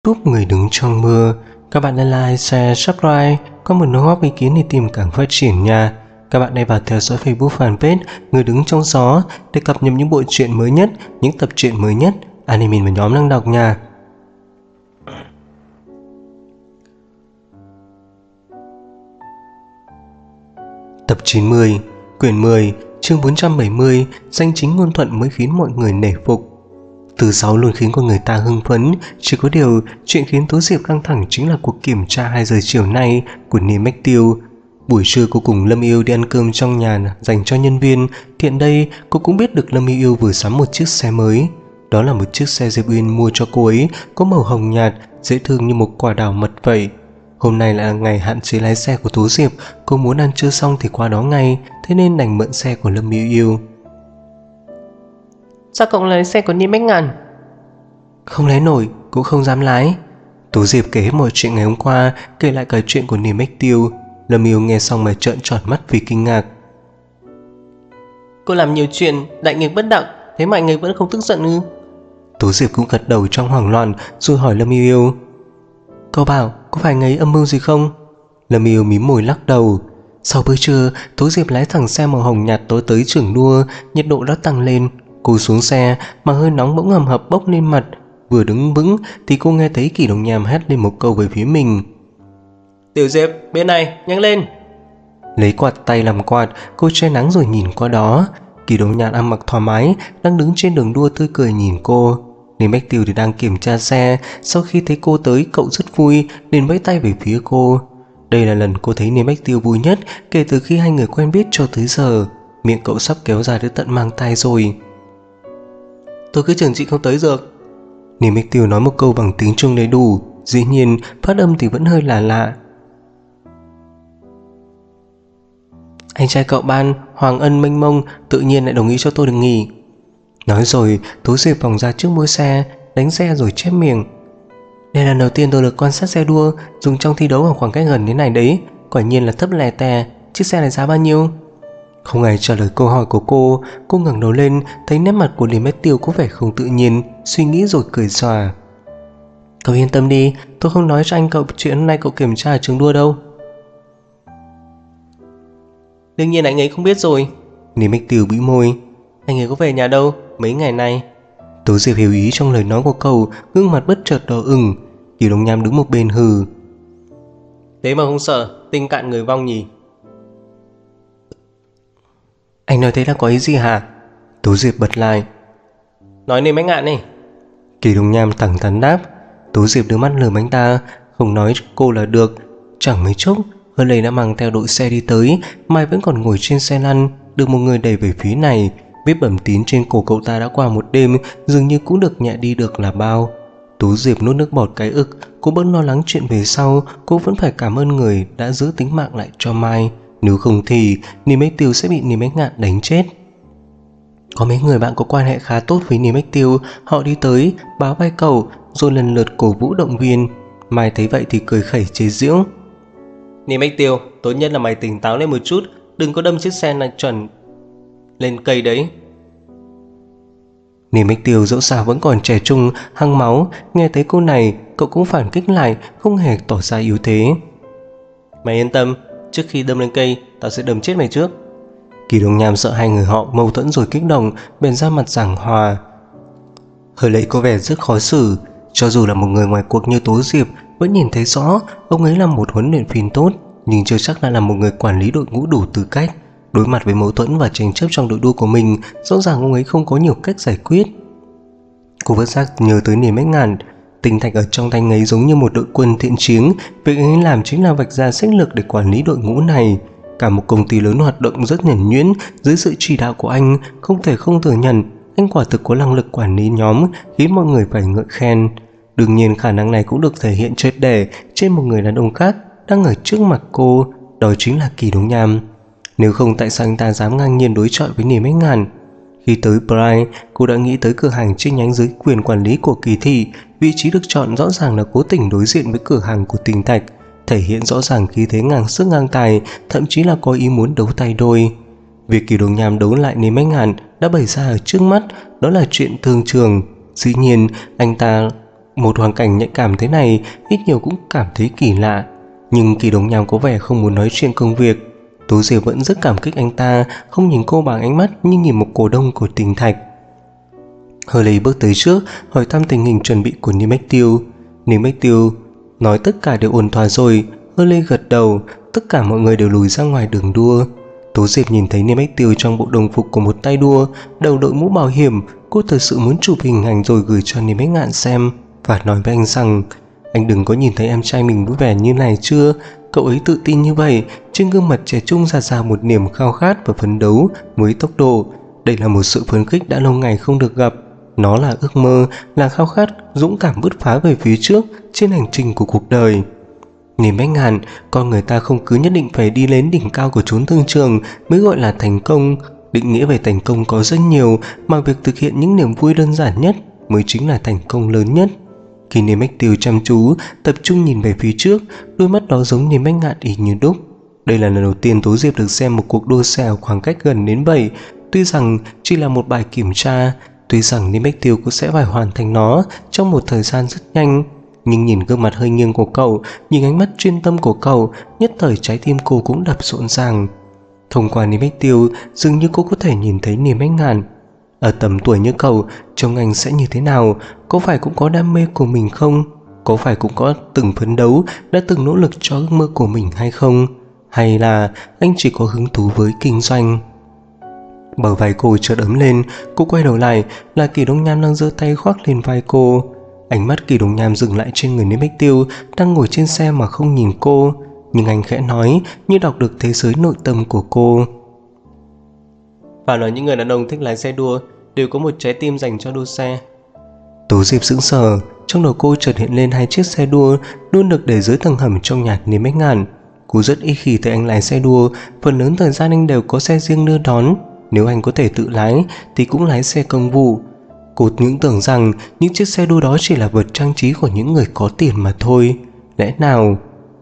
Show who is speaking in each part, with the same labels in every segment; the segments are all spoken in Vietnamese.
Speaker 1: Giúp người đứng trong mưa. Các bạn hãy like, share, subscribe, có một đóng góp ý kiến để tìm càng phát triển nha. Các bạn hãy vào theo dõi Facebook fanpage Người đứng trong gió để cập nhật những bộ truyện mới nhất, những tập truyện mới nhất, anime và nhóm đang đọc nha. Tập 90, quyển 10, chương 470, danh chính ngôn thuận mới khiến mọi người nể phục. Thứ sáu luôn khiến con người ta hưng phấn, chỉ có điều chuyện khiến Tố Diệp căng thẳng chính là cuộc kiểm tra 2 giờ chiều nay của Niêm Bách Tiêu. Buổi trưa cô cùng Lâm Yêu đi ăn cơm trong nhà dành cho nhân viên, tiện đây cô cũng biết được Lâm Yêu vừa sắm một chiếc xe mới. Đó là một chiếc xe Diệp Uyên mua cho cô ấy, có màu hồng nhạt, dễ thương như một quả đào mật vậy. Hôm nay là ngày hạn chế lái xe của Tố Diệp, cô muốn ăn trưa xong thì qua đó ngay, thế nên đành mượn xe của Lâm Yêu.
Speaker 2: Sao cậu lái xe của Niêm Bách Ngàn?
Speaker 1: Không lái nổi, cũng không dám lái. Tố Diệp kể hết mọi chuyện ngày hôm qua, kể lại cả chuyện của Niêm Bách Tiêu. Lâm Yêu nghe xong mà trợn tròn mắt vì kinh ngạc.
Speaker 2: Cô làm nhiều chuyện, đại nghịch bất đạo, thế mà anh ấy vẫn không tức giận ư?
Speaker 1: Tố Diệp cũng gật đầu trong hoảng loạn rồi hỏi Lâm Yêu. Cậu bảo có phải anh ấy âm mưu gì không? Lâm Yêu mím môi lắc đầu. Sau bữa trưa, Tố Diệp lái thẳng xe màu hồng nhạt tới trường đua, nhiệt độ đã tăng lên. Cô xuống xe mà hơi nóng bỗng hầm hập bốc lên mặt. Vừa đứng vững thì cô nghe thấy Kỷ Đồng Nham hét lên một câu về phía mình.
Speaker 2: Tiểu Diệp, bên này, nhanh lên.
Speaker 1: Lấy quạt tay làm quạt, cô che nắng rồi nhìn qua đó. Kỷ Đồng Nham ăn mặc thoải mái, đang đứng trên đường đua tươi cười nhìn cô. Niêm Bách Tiêu thì đang kiểm tra xe. Sau khi thấy cô tới, cậu rất vui nên vẫy tay về phía cô. Đây là lần cô thấy Niêm Bách Tiêu vui nhất kể từ khi hai người quen biết cho tới giờ. Miệng cậu sắp kéo dài tới tận mang tai rồi.
Speaker 2: Tôi cứ tưởng chị không tới được.
Speaker 1: Niêm Bách Tiêu nói một câu bằng tiếng Trung đầy đủ, dĩ nhiên phát âm thì vẫn hơi lạ. Anh trai cậu ban hoàng ân mênh mông, tự nhiên lại đồng ý cho tôi được nghỉ. Nói rồi Tố Diệp vòng ra trước mũi xe, đánh xe rồi chép miệng. Đây là lần đầu tiên tôi được quan sát xe đua dùng trong thi đấu ở khoảng cách gần thế này đấy, quả nhiên là thấp lè tè. Chiếc xe này giá bao nhiêu? Không ai trả lời câu hỏi của cô ngẩng đầu lên, thấy nét mặt của Niêm Bách Tiêu có vẻ không tự nhiên, suy nghĩ rồi cười xòa. Cậu yên tâm đi, tôi không nói cho anh cậu chuyện hôm nay cậu kiểm tra ở trường đua đâu.
Speaker 2: Đương nhiên anh ấy không biết rồi.
Speaker 1: Niêm Bách Tiêu bĩu môi.
Speaker 2: Anh ấy có về nhà đâu mấy ngày nay?
Speaker 1: Tố Diệp hiểu ý trong lời nói của cậu, gương mặt bất chợt đỏ ửng. Kỷ Đồng Nham đứng một bên hừ.
Speaker 2: Thế mà không sợ, tinh cạn người vong nhỉ?
Speaker 1: Anh nói thế là có ý gì hả? Tố Diệp bật lại.
Speaker 2: Nói Niêm Bách Ngạn này.
Speaker 1: Kỷ Đồng Nham thẳng thắn đáp. Tố Diệp đưa mắt lườm anh ta, không nói cô là được. Chẳng mấy chốc Hơ Lê đã mang theo đội xe đi tới. Mai vẫn còn ngồi trên xe lăn, được một người đẩy về phía này. Vết bầm tím trên cổ cậu ta đã qua một đêm, dường như cũng được nhẹ đi được là bao. Tố Diệp nuốt nước bọt cái ực. Cô vẫn lo lắng chuyện về sau. Cô vẫn phải cảm ơn người đã giữ tính mạng lại cho Mai, nếu không thì Niêm Bách Tiêu sẽ bị Niêm Bách Ngạn đánh chết. Có mấy người bạn có quan hệ khá tốt với Niêm Bách Tiêu, họ đi tới báo vai cậu rồi lần lượt cổ vũ động viên. Mai thấy vậy thì cười khẩy chế giễu.
Speaker 2: Niêm Bách Tiêu, tốt nhất là mày tỉnh táo lên một chút, đừng có đâm chiếc xe này chuẩn lên cây đấy.
Speaker 1: Niêm Bách Tiêu dẫu sao vẫn còn trẻ trung, hăng máu, nghe thấy câu này cậu cũng phản kích lại, không hề tỏ ra yếu thế.
Speaker 2: Mày yên tâm, trước khi đâm lên cây tao sẽ đâm chết mày trước.
Speaker 1: Kỷ Đồng Nham sợ hai người họ mâu thuẫn rồi kích động, bèn ra mặt giảng hòa. Hờ Lệ có vẻ rất khó xử. Cho dù là một người ngoài cuộc như Tố Diệp vẫn nhìn thấy rõ ông ấy là một huấn luyện viên tốt, nhưng chưa chắc đã là một người quản lý đội ngũ đủ tư cách. Đối mặt với mâu thuẫn và tranh chấp trong đội đua của mình, rõ ràng ông ấy không có nhiều cách giải quyết. Cô bất giác nhớ tới Niêm Bách Ngạn. Tinh thạch ở trong tay ấy giống như một đội quân thiện chiến, việc ấy làm chính là vạch ra sách lược để quản lý đội ngũ này. Cả một công ty lớn hoạt động rất nhuần nhuyễn dưới sự chỉ đạo của anh, không thể không thừa nhận anh quả thực có năng lực quản lý nhóm, khiến mọi người phải ngợi khen. Đương nhiên khả năng này cũng được thể hiện triệt để trên một người đàn ông khác đang ở trước mặt cô, đó chính là Kỷ Đồng Nham. Nếu không tại sao anh ta dám ngang nhiên đối chọi với Niêm Bách Ngạn? Khi tới Pride, cô đã nghĩ tới cửa hàng chi nhánh dưới quyền quản lý của Kỳ Thị. Vị trí được chọn rõ ràng là cố tình đối diện với cửa hàng của Tinh Thạch, thể hiện rõ ràng khí thế ngang sức ngang tài, thậm chí là có ý muốn đấu tay đôi. Việc Kỷ Đồng Nham đấu lại Niêm Bách Ngạn đã bày ra ở trước mắt, đó là chuyện thường trường. Dĩ nhiên anh ta Một hoàn cảnh nhạy cảm thế này ít nhiều cũng cảm thấy kỳ lạ, nhưng Kỳ Đồng Nham có vẻ không muốn nói chuyện công việc. Tố Diệp vẫn rất cảm kích anh ta, không nhìn cô bằng ánh mắt như nhìn một cổ đông của Tình Thạch. Hurley bước tới trước hỏi thăm tình hình chuẩn bị của Nick Tiêu. Nick Tiêu nói tất cả đều ổn thỏa rồi. Hurley gật đầu. Tất cả mọi người đều lùi ra ngoài đường đua. Tố Diệp nhìn thấy Nick Tiêu trong bộ đồng phục của một tay đua, đầu đội mũ bảo hiểm. Cô thật sự muốn chụp hình ảnh rồi gửi cho Nick Ngạn xem và nói với anh rằng: anh đừng có nhìn thấy em trai mình vui vẻ như này chưa? Cậu ấy tự tin như vậy, trên gương mặt trẻ trung ra một niềm khao khát và phấn đấu với tốc độ. Đây là một sự phấn khích đã lâu ngày không được gặp. Nó là ước mơ, là khao khát dũng cảm bứt phá về phía trước trên hành trình của cuộc đời. Nick Ngạn, con người ta không cứ nhất định phải đi đến đỉnh cao của chốn thương trường mới gọi là thành công. Định nghĩa về thành công có rất nhiều, mà việc thực hiện những niềm vui đơn giản nhất mới chính là thành công lớn nhất. Khi Nick Tiêu chăm chú, tập trung nhìn về phía trước, đôi mắt đó giống Nick Ngạn y như đúc. Đây là lần đầu tiên Tố Diệp được xem một cuộc đua xe ở khoảng cách gần đến vậy. Tuy rằng chỉ là một bài kiểm tra, tuy rằng Nick Tiêu cũng sẽ phải hoàn thành nó trong một thời gian rất nhanh, nhưng nhìn gương mặt hơi nghiêng của cậu, nhìn ánh mắt chuyên tâm của cậu, nhất thời trái tim cô cũng đập rộn ràng. Thông qua Nick Tiêu, dường như cô có thể nhìn thấy Nick Ngạn. Ở tầm tuổi như cậu, trông anh sẽ như thế nào? Có phải cũng có đam mê của mình không? Có phải cũng có từng phấn đấu, đã từng nỗ lực cho ước mơ của mình hay không? Hay là anh chỉ có hứng thú với kinh doanh? Bờ vai cô chợt ấm lên, cô quay đầu lại là Kỳ Đông Nham đang giơ tay khoác lên vai cô. Ánh mắt Kỳ Đông Nham dừng lại trên người Nick Tiêu đang ngồi trên xe mà không nhìn cô, nhưng anh khẽ nói như đọc được thế giới nội tâm của cô.
Speaker 2: Phải nói những người đàn ông thích lái xe đua đều có một trái tim dành cho đua xe.
Speaker 1: Tố Diệp sững sờ, trong đầu cô chợt hiện lên hai chiếc xe đua luôn được để dưới tầng hầm trong nhà Nick Ngạn. Cô rất ít khi thấy anh lái xe đua, phần lớn thời gian anh đều có xe riêng đưa đón. Nếu anh có thể tự lái thì cũng lái xe công vụ. Cô những tưởng rằng những chiếc xe đua đó chỉ là vật trang trí của những người có tiền mà thôi. Lẽ nào?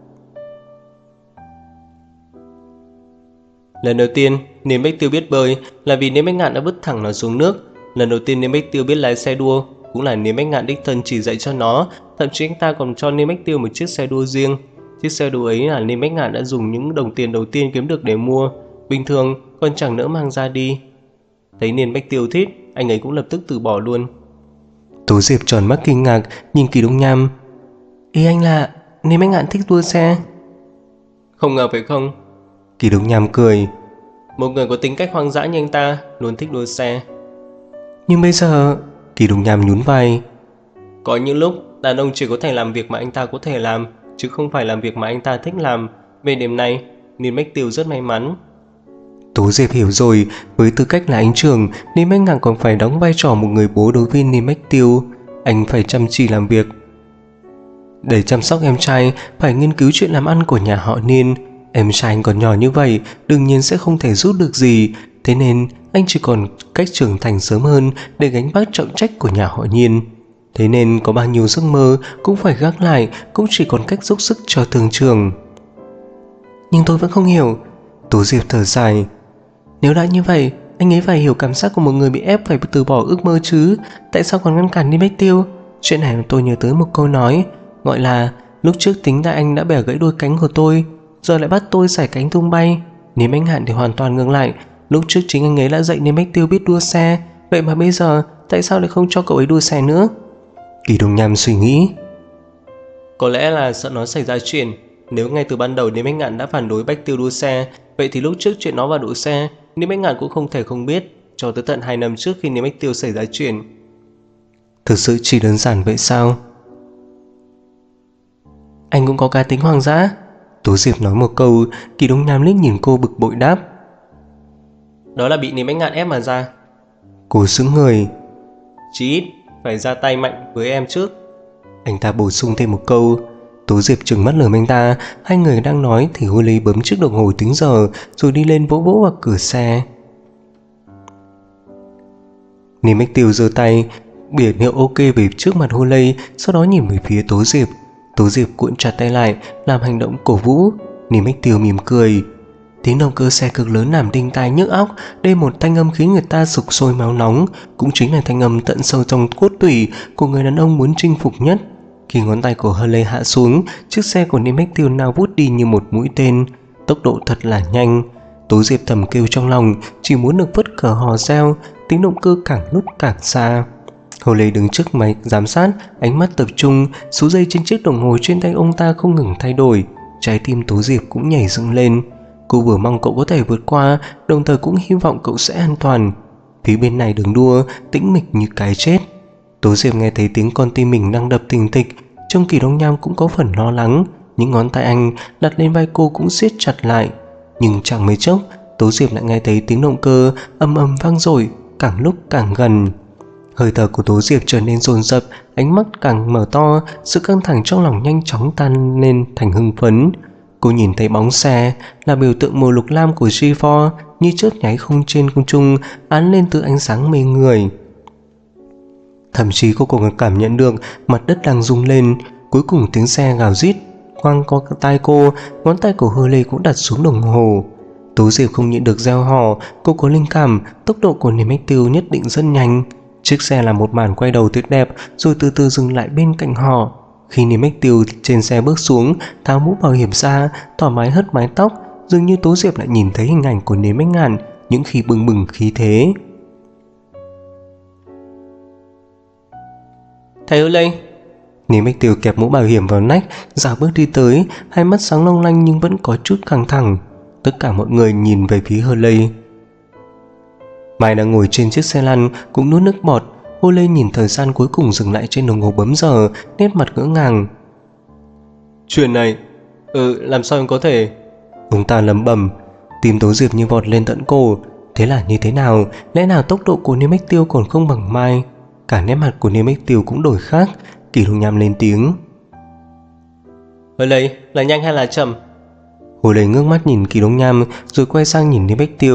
Speaker 2: Lần đầu tiên Nick Tiêu biết bơi là vì Nick Ngạn đã vứt thẳng nó xuống nước. Lần đầu tiên Nick Tiêu biết lái xe đua cũng là Nick Ngạn đích thân chỉ dạy cho nó. Thậm chí anh ta còn cho Nick Tiêu một chiếc xe đua riêng. Chiếc xe đua ấy là Nick Ngạn đã dùng những đồng tiền đầu tiên kiếm được để mua. Bình thường còn chẳng nỡ mang ra đi. Thấy Nick Tiêu thích, anh ấy cũng lập tức từ bỏ luôn.
Speaker 1: Tố Diệp tròn mắt kinh ngạc nhìn Kỳ Đông Nham. Ý anh là Nick Ngạn thích đua xe?
Speaker 2: Không ngờ phải không?
Speaker 1: Kỳ Đông Nham cười.
Speaker 2: Một người có tính cách hoang dã như anh ta luôn thích đua xe.
Speaker 1: Nhưng bây giờ... Kỳ Đông Nham nhún vai.
Speaker 2: Có những lúc đàn ông chỉ có thể làm việc mà anh ta có thể làm, chứ không phải làm việc mà anh ta thích làm. Về điểm này, Nick Tiêu rất may mắn.
Speaker 1: Tố Diệp hiểu rồi, với tư cách là anh trưởng, Nick Ngạn còn phải đóng vai trò một người bố đối với Nick Tiêu. Anh phải chăm chỉ làm việc để chăm sóc em trai, phải nghiên cứu chuyện làm ăn của nhà họ Niên. Em trai anh còn nhỏ như vậy, đương nhiên sẽ không thể giúp được gì. Thế nên anh chỉ còn cách trưởng thành sớm hơn để gánh vác trọng trách của nhà họ Nhiên. Thế nên có bao nhiêu giấc mơ cũng phải gác lại, cũng chỉ còn cách dốc sức cho thương trường. Nhưng tôi vẫn không hiểu. Tố Diệp thở dài. Nếu đã như vậy, anh ấy phải hiểu cảm giác của một người bị ép phải từ bỏ ước mơ chứ. Tại sao còn ngăn cản Nick Tiêu? Chuyện này tôi nhớ tới một câu nói, gọi là lúc trước tính ra anh đã bẻ gãy đôi cánh của tôi, giờ lại bắt tôi xải cánh tung bay. Nick Ngạn thì hoàn toàn ngược lại. Lúc trước chính anh ấy đã dạy Nick Tiêu biết đua xe, vậy mà bây giờ tại sao lại không cho cậu ấy đua xe nữa? Kỳ Đông Nham suy nghĩ.
Speaker 2: Có lẽ là sợ nó xảy ra chuyện. Nếu ngay từ ban đầu Nick Ngạn đã phản đối Bách Tiêu đua xe, vậy thì lúc trước chuyện nó vào đua xe, Nick Ngạn cũng không thể không biết, cho tới tận 2 năm trước khi Nick Tiêu xảy ra chuyện.
Speaker 1: Thực sự chỉ đơn giản vậy sao? Anh cũng có cá tính hoang dã. Tố Diệp nói một câu. Kỳ Đông Nham liếc nhìn cô bực bội đáp.
Speaker 2: Đó là bị Nick Ngạn ép mà ra.
Speaker 1: Cô sững người.
Speaker 2: Chí ít phải ra tay mạnh với em trước.
Speaker 1: Anh ta bổ sung thêm một câu. Tố Diệp trừng mắt lườm anh ta. Hai người đang nói thì Holly bấm chiếc đồng hồ tính giờ rồi đi lên vỗ vỗ vào cửa xe. Nick Tiêu giơ tay biển hiệu OK về trước mặt Holly, sau đó nhìn về phía Tố Diệp. Tố Diệp cuộn chặt tay lại làm hành động cổ vũ. Nick Tiêu mỉm cười. Tiếng động cơ xe cực lớn làm đinh tai nhức óc. Đây một thanh âm khiến người ta sục sôi máu nóng, cũng chính là thanh âm tận sâu trong cốt tủy của người đàn ông muốn chinh phục nhất. Khi ngón tay của Hurley hạ xuống, chiếc xe của Nemethil lao vút đi như một mũi tên, tốc độ thật là nhanh. Tố Diệp thầm kêu trong lòng, chỉ muốn được vứt cờ hò reo, tiếng động cơ càng lúc càng xa. Hurley đứng trước máy giám sát, ánh mắt tập trung, số giây trên chiếc đồng hồ trên tay ông ta không ngừng thay đổi. Trái tim Tố Diệp cũng nhảy dựng lên. Cô vừa mong cậu có thể vượt qua, đồng thời cũng hy vọng cậu sẽ an toàn. Phía bên này đường đua tĩnh mịch như cái chết. Tố Diệp nghe thấy tiếng con tim mình đang đập thình thịch. Trông Kỳ Đông Nham cũng có phần lo lắng. Những ngón tay anh đặt lên vai cô cũng siết chặt lại. Nhưng chẳng mấy chốc, Tố Diệp lại nghe thấy tiếng động cơ ầm ầm vang dội, càng lúc càng gần. Hơi thở của Tố Diệp trở nên dồn dập, ánh mắt càng mở to, sự căng thẳng trong lòng nhanh chóng tan lên thành hưng phấn. Cô nhìn thấy bóng xe là biểu tượng màu lục lam của G4 như chớp nháy không trên không trung, án lên từ ánh sáng mê người. Thậm chí cô còn cảm nhận được mặt đất đang rung lên. Cuối cùng tiếng xe gào rít quăng qua tai cô, ngón tay của Hurley cũng đặt xuống đồng hồ. Tố Diệp không nhịn được reo hò, cô có linh cảm tốc độ của Nemethil nhất định rất nhanh. Chiếc xe là một màn quay đầu tuyệt đẹp rồi từ từ dừng lại bên cạnh họ. Khi Nemethil trên xe bước xuống, tháo mũ bảo hiểm ra, thoải mái hất mái tóc, dường như Tố Diệp lại nhìn thấy hình ảnh của Nemethil những khi bừng bừng khí thế.
Speaker 2: Thầy Hurley.
Speaker 1: Nemethil kẹp mũ bảo hiểm vào nách, dạo bước đi tới, hai mắt sáng long lanh nhưng vẫn có chút căng thẳng. Tất cả mọi người nhìn về phía Hurley. Mai đang ngồi trên chiếc xe lăn cũng nuốt nước bọt. Hurley nhìn thời gian cuối cùng dừng lại trên đồng hồ bấm giờ, nét mặt ngỡ ngàng.
Speaker 2: Chuyện này, làm sao em có thể?
Speaker 1: Ông ta lẩm bẩm. Tim Tố Diệp như vọt lên tận cổ. Thế là như thế nào? Lẽ nào tốc độ của Nemethil còn không bằng Mai? Cả nét mặt của Nemethil cũng đổi khác. Kỳ Đông Nham lên tiếng.
Speaker 2: Hurley, là nhanh hay là chậm?
Speaker 1: Hurley ngước mắt nhìn Kỳ Đông Nham rồi quay sang nhìn Nemethil.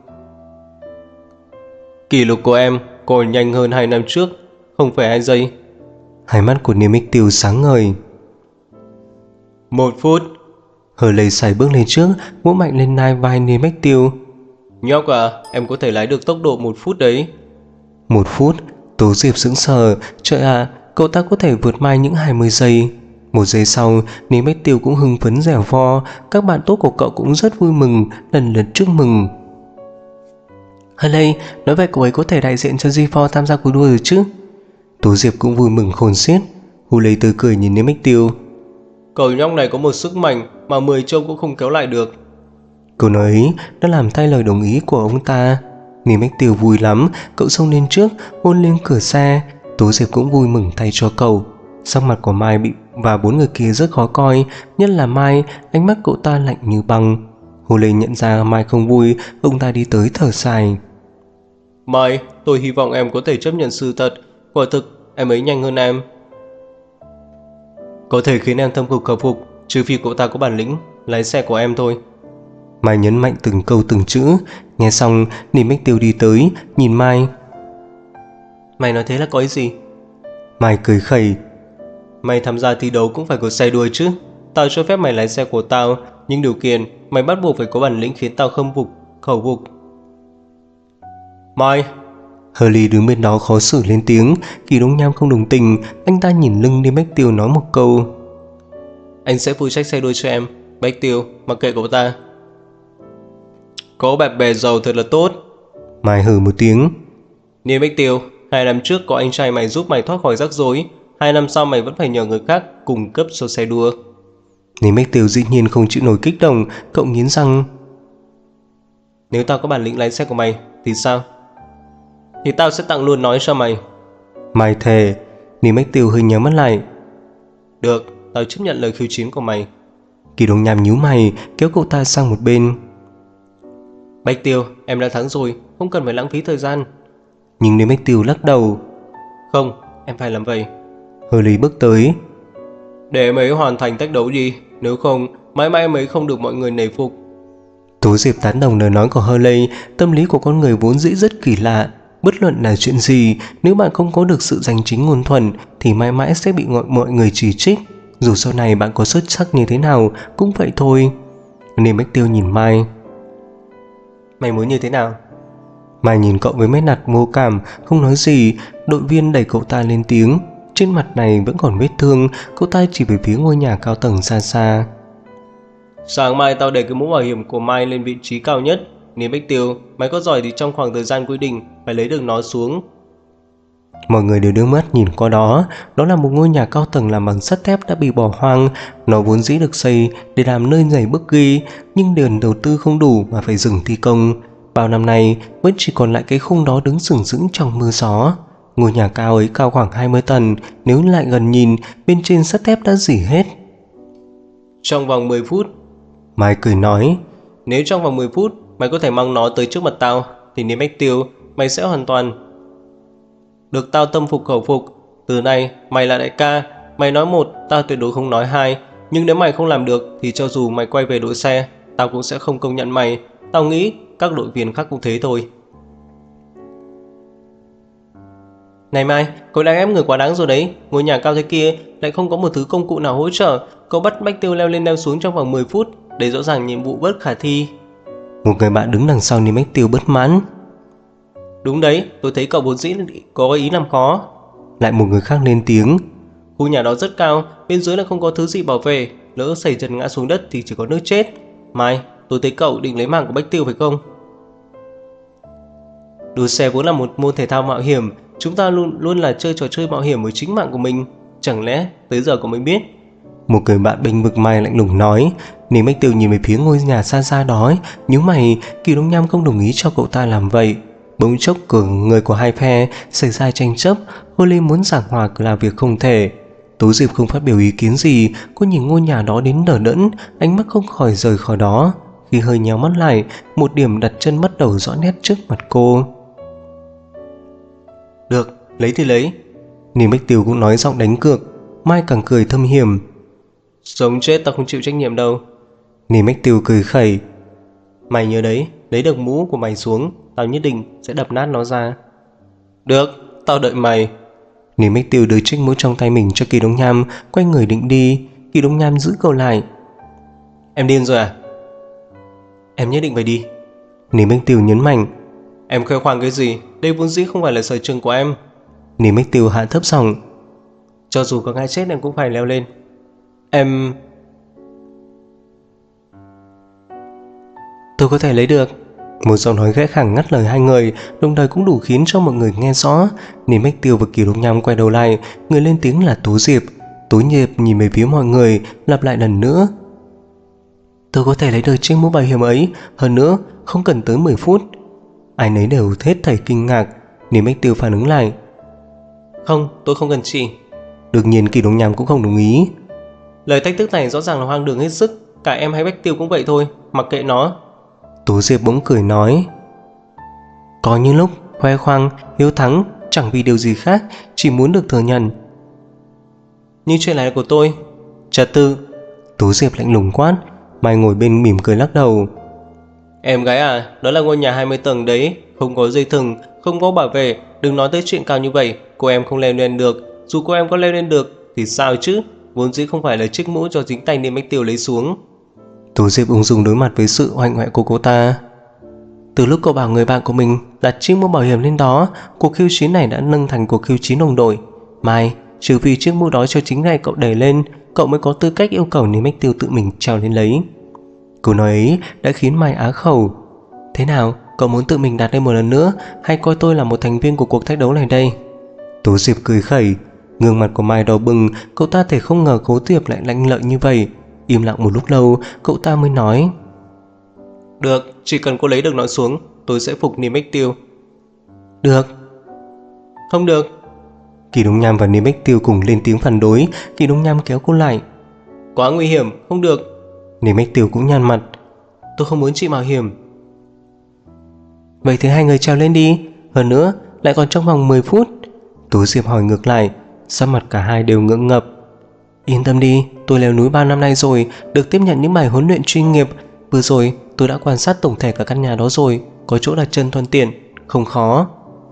Speaker 2: Kỷ lục của em còn nhanh hơn 2 năm trước, 0,2 giây.
Speaker 1: Hai mắt của Nemethil sáng ngời.
Speaker 2: 1 phút.
Speaker 1: Hurley sải bước lên trước, vỗ mạnh lên vai Nemethil.
Speaker 2: Nhóc à, em có thể lái được tốc độ 1 phút đấy.
Speaker 1: 1 phút? Tố Diệp sững sờ. Trời ạ, cậu ta có thể vượt Mai những 20 giây. 1 giây sau, Nemethil cũng hưng phấn dẻo vo. Các bạn tốt của cậu cũng rất vui mừng, lần lượt chúc mừng. Hurley, nói vậy cậu ấy có thể đại diện cho G4 tham gia cuộc đua rồi chứ? Tố Diệp cũng vui mừng khôn xiết. Hurley tươi cười nhìn Nemethil.
Speaker 2: Cậu nhóc này có một sức mạnh mà 10 trâu cũng không kéo lại được.
Speaker 1: Câu nói ấy đã làm thay lời đồng ý của ông ta. Nemethil vui lắm, cậu xông lên trước, hôn lên cửa xe. Tố Diệp cũng vui mừng thay cho cậu. Sắc mặt của Mai và 4 người kia rất khó coi, nhất là Mai, ánh mắt cậu ta lạnh như băng. Hurley nhận ra Mai không vui, ông ta đi tới thở dài.
Speaker 2: Mai, tôi hy vọng em có thể chấp nhận sự thật. Quả thực, em ấy nhanh hơn em. Có thể khiến em thâm phục khẩu phục, trừ phi cậu ta có bản lĩnh lái xe của em thôi.
Speaker 1: Mai nhấn mạnh từng câu từng chữ. Nghe xong, Nemethil đi tới, nhìn Mai.
Speaker 2: Mày nói thế là có ý gì?
Speaker 1: Mai cười khẩy.
Speaker 2: Mày tham gia thi đấu cũng phải có xe đua chứ. Tao cho phép mày lái xe của tao, nhưng điều kiện mày bắt buộc phải có bản lĩnh khiến tao khẩu phục. Mai.
Speaker 1: Hurley đứng bên đó khó xử lên tiếng. Kỳ Đông Nham không đồng tình, anh ta nhìn lưng Nemethil nói một câu.
Speaker 2: Anh sẽ phụ trách xe đua cho em, Bechtel, mặc kệ cậu ta. Có bạn bè giàu thật là tốt.
Speaker 1: Mai hừ một tiếng.
Speaker 2: Neil Bechtel, 2 năm trước có anh trai mày giúp mày thoát khỏi rắc rối, 2 năm sau mày vẫn phải nhờ người khác cung cấp cho xe đua.
Speaker 1: Nemethil dĩ nhiên không chịu nổi kích động, cậu nghiến răng.
Speaker 2: Nếu tao có bản lĩnh lái xe của mày thì sao? Thì tao sẽ tặng luôn nó cho mày.
Speaker 1: Mai thề. Nemethil hơi nhắm mắt lại.
Speaker 2: Được, tao chấp nhận lời khiêu chiến của mày.
Speaker 1: Kỳ Đông Nham nhíu mày, kéo cậu ta sang một bên.
Speaker 2: Bechtel, em đã thắng rồi, không cần phải lãng phí thời gian.
Speaker 1: Nhưng Nemethil lắc đầu.
Speaker 2: Không, em phải làm vậy.
Speaker 1: Hurley bước tới.
Speaker 2: Để em ấy hoàn thành thách đấu đi, nếu không, mãi mãi em ấy không được mọi người nể phục.
Speaker 1: Tố Diệp tán đồng lời nói của Hurley. Tâm lý của con người vốn dĩ rất kỳ lạ. Bất luận là chuyện gì, nếu bạn không có được sự danh chính ngôn thuận thì mãi mãi sẽ bị mọi người chỉ trích. Dù sau này bạn có xuất sắc như thế nào cũng vậy thôi. Nemethil nhìn Mai.
Speaker 2: Mày muốn như thế nào?
Speaker 1: Mai nhìn cậu với nét mặt vô cảm, không nói gì. Đội viên đẩy cậu ta lên tiếng. trên mặt này vẫn còn vết thương. Cậu ta chỉ về phía ngôi nhà cao tầng xa xa.
Speaker 2: Sáng mai tao để cái mũ bảo hiểm của Mai lên vị trí cao nhất. Nếu Bách Tiêu, mày có giỏi thì trong khoảng thời gian quy định phải lấy được nó xuống.
Speaker 1: Mọi người đều đưa mắt nhìn qua đó. Đó là một ngôi nhà cao tầng làm bằng sắt thép đã bị bỏ hoang. Nó vốn dĩ được xây để làm nơi nhảy bức ghi, nhưng tiền đầu tư không đủ mà phải dừng thi công. Bao năm nay vẫn chỉ còn lại cái khung đó đứng sừng sững trong mưa gió. Ngôi nhà cao ấy cao khoảng 20 tầng. Nếu lại gần nhìn, bên trên sắt thép đã rỉ hết.
Speaker 2: Trong vòng 10 phút,
Speaker 1: Mai cười nói,
Speaker 2: nếu trong vòng 10 phút mày có thể mang nó tới trước mặt tao, thì nếu Bách Tiêu, mày sẽ hoàn toàn được tao tâm phục khẩu phục. Từ nay mày là đại ca, mày nói một, tao tuyệt đối không nói hai. Nhưng nếu mày không làm được thì cho dù mày quay về đội xe, tao cũng sẽ không công nhận mày. Tao nghĩ các đội viên khác cũng thế thôi. Này Mai, cậu đang ép người quá đáng rồi đấy. Ngôi nhà cao thế kia lại không có một thứ công cụ nào hỗ trợ. Cậu bắt Bách Tiêu leo lên leo xuống trong vòng 10 phút. Đấy rõ ràng nhiệm vụ bất khả thi.
Speaker 1: một người bạn đứng đằng sau Niêm Bách Tiêu bất mãn.
Speaker 2: Đúng đấy, tôi thấy cậu vốn dĩ có ý làm khó.
Speaker 1: Lại một người khác lên tiếng.
Speaker 2: Khu nhà đó rất cao, bên dưới là không có thứ gì bảo vệ. Lỡ xảy chân ngã xuống đất thì chỉ có nước chết. Mai, tôi thấy cậu định lấy mạng của Bách Tiêu phải không? Đua xe vốn là một môn thể thao mạo hiểm. Chúng ta luôn là chơi trò chơi mạo hiểm với chính mạng của mình. Chẳng lẽ tới giờ cậu mới biết?
Speaker 1: Một người bạn bênh vực Mai lạnh lùng nói. Niêm Bách Tiêu nhìn về phía ngôi nhà xa xa đó, nhíu mày. Kỳ Đông Nham không đồng ý cho cậu ta làm vậy. Bỗng chốc người của hai phe xảy ra tranh chấp. Holly muốn giảng hòa là việc không thể. Tố Diệp không phát biểu ý kiến gì. Cô nhìn ngôi nhà đó đến đờ đẫn, ánh mắt không khỏi rời khỏi đó. Khi hơi nhéo mắt lại, một điểm đặt chân bắt đầu rõ nét trước mặt cô.
Speaker 2: Được, lấy thì lấy.
Speaker 1: Niêm Bách Tiêu cũng nói giọng đánh cược. Mai càng cười thâm hiểm.
Speaker 2: Sống chết tao không chịu trách nhiệm đâu.
Speaker 1: Niêm Bách Tiêu cười khẩy.
Speaker 2: Mày nhớ đấy, lấy được mũ của mày xuống, tao nhất định sẽ đập nát nó ra. Được, tao đợi mày.
Speaker 1: Niêm Bách Tiêu đưa chiếc mũ trong tay mình cho Kỳ Đông Nham, quay người định đi. Kỳ Đông Nham giữ cậu lại.
Speaker 2: Em điên rồi à? Em nhất định phải đi.
Speaker 1: Niêm Bách Tiêu nhấn mạnh.
Speaker 2: Em khoe khoang cái gì? Đây vốn dĩ không phải là sở trường của em.
Speaker 1: Niêm Bách Tiêu hạ thấp giọng.
Speaker 2: Cho dù có ngã chết em cũng phải leo lên. Em...
Speaker 1: Tôi có thể lấy được. Một giọng nói khẽ khàng ngắt lời hai người, đồng thời cũng đủ khiến cho mọi người nghe rõ. Niêm Bách Tiêu và Kỳ Đông Nham quay đầu lại, người lên tiếng là Tố Diệp. Tố Diệp nhìn về phía mọi người, lặp lại lần nữa. Tôi có thể lấy được chiếc mũ bảo hiểm ấy, hơn nữa không cần tới 10 phút. Ai nấy đều hết thảy kinh ngạc. Niêm Bách Tiêu phản ứng lại.
Speaker 2: Không, tôi không cần chị.
Speaker 1: Đương nhiên Kỳ Đông Nham cũng không đồng ý.
Speaker 2: Lời thách thức này rõ ràng là hoang đường hết sức. Cả em hay Bách Tiêu cũng vậy thôi, mặc kệ nó.
Speaker 1: Tố Diệp bỗng cười nói. Có những lúc khoe khoang, hiếu thắng, chẳng vì điều gì khác, chỉ muốn được thừa nhận.
Speaker 2: Nhưng chuyện này là của tôi. Trật tự.
Speaker 1: Tố Diệp lạnh lùng quát. Mai ngồi bên mỉm cười lắc đầu.
Speaker 2: Em gái à, đó là ngôi nhà 20 tầng đấy, không có dây thừng, không có bảo vệ. Đừng nói tới chuyện cao như vậy. Cô em không leo lên được. Dù cô em có leo lên được thì sao chứ? Vốn dĩ không phải là chiếc mũ cho dính tay nên Bách Tiêu lấy xuống.
Speaker 1: Tố Diệp ung dung đối mặt với sự oanh oẹ của cô ta. Từ lúc cậu bảo người bạn của mình đặt chiếc mũ bảo hiểm lên đó, cuộc khiêu chiến này đã nâng thành cuộc khiêu chiến đồng đội. Mai, trừ vì chiếc mũ đó cho chính ngày cậu đẩy lên, cậu mới có tư cách yêu cầu Niêm Bách Tiêu tự mình trèo lên lấy. Câu nói ấy đã khiến Mai á khẩu. Thế nào, cậu muốn tự mình đặt lên một lần nữa, hay coi tôi là một thành viên của cuộc thách đấu này đây? Tố Diệp cười khẩy. Gương mặt của Mai đỏ bừng, cậu ta thể không ngờ Cố Diệp lại lạnh lợi như vậy. Im lặng một lúc lâu, cậu ta mới nói.
Speaker 2: Được, chỉ cần cô lấy được nó xuống, tôi sẽ phục Niêm Bách Tiêu.
Speaker 1: Được.
Speaker 2: Không được.
Speaker 1: Kỳ Đông Nham và Niêm Bách Tiêu cùng lên tiếng phản đối. Kỳ Đông Nham kéo cô lại.
Speaker 2: Quá nguy hiểm, không được.
Speaker 1: Niêm Bách Tiêu cũng nhăn mặt.
Speaker 2: Tôi không muốn chị mạo hiểm.
Speaker 1: Vậy thì hai người trèo lên đi. Hơn nữa, lại còn trong vòng 10 phút. Tố Diệp hỏi ngược lại. Sắc mặt cả hai đều ngượng ngập. Yên tâm đi, tôi leo núi 3 năm nay rồi, được tiếp nhận những bài huấn luyện chuyên nghiệp. Vừa rồi tôi đã quan sát tổng thể cả căn nhà đó rồi, có chỗ đặt chân thuận tiện, không khó.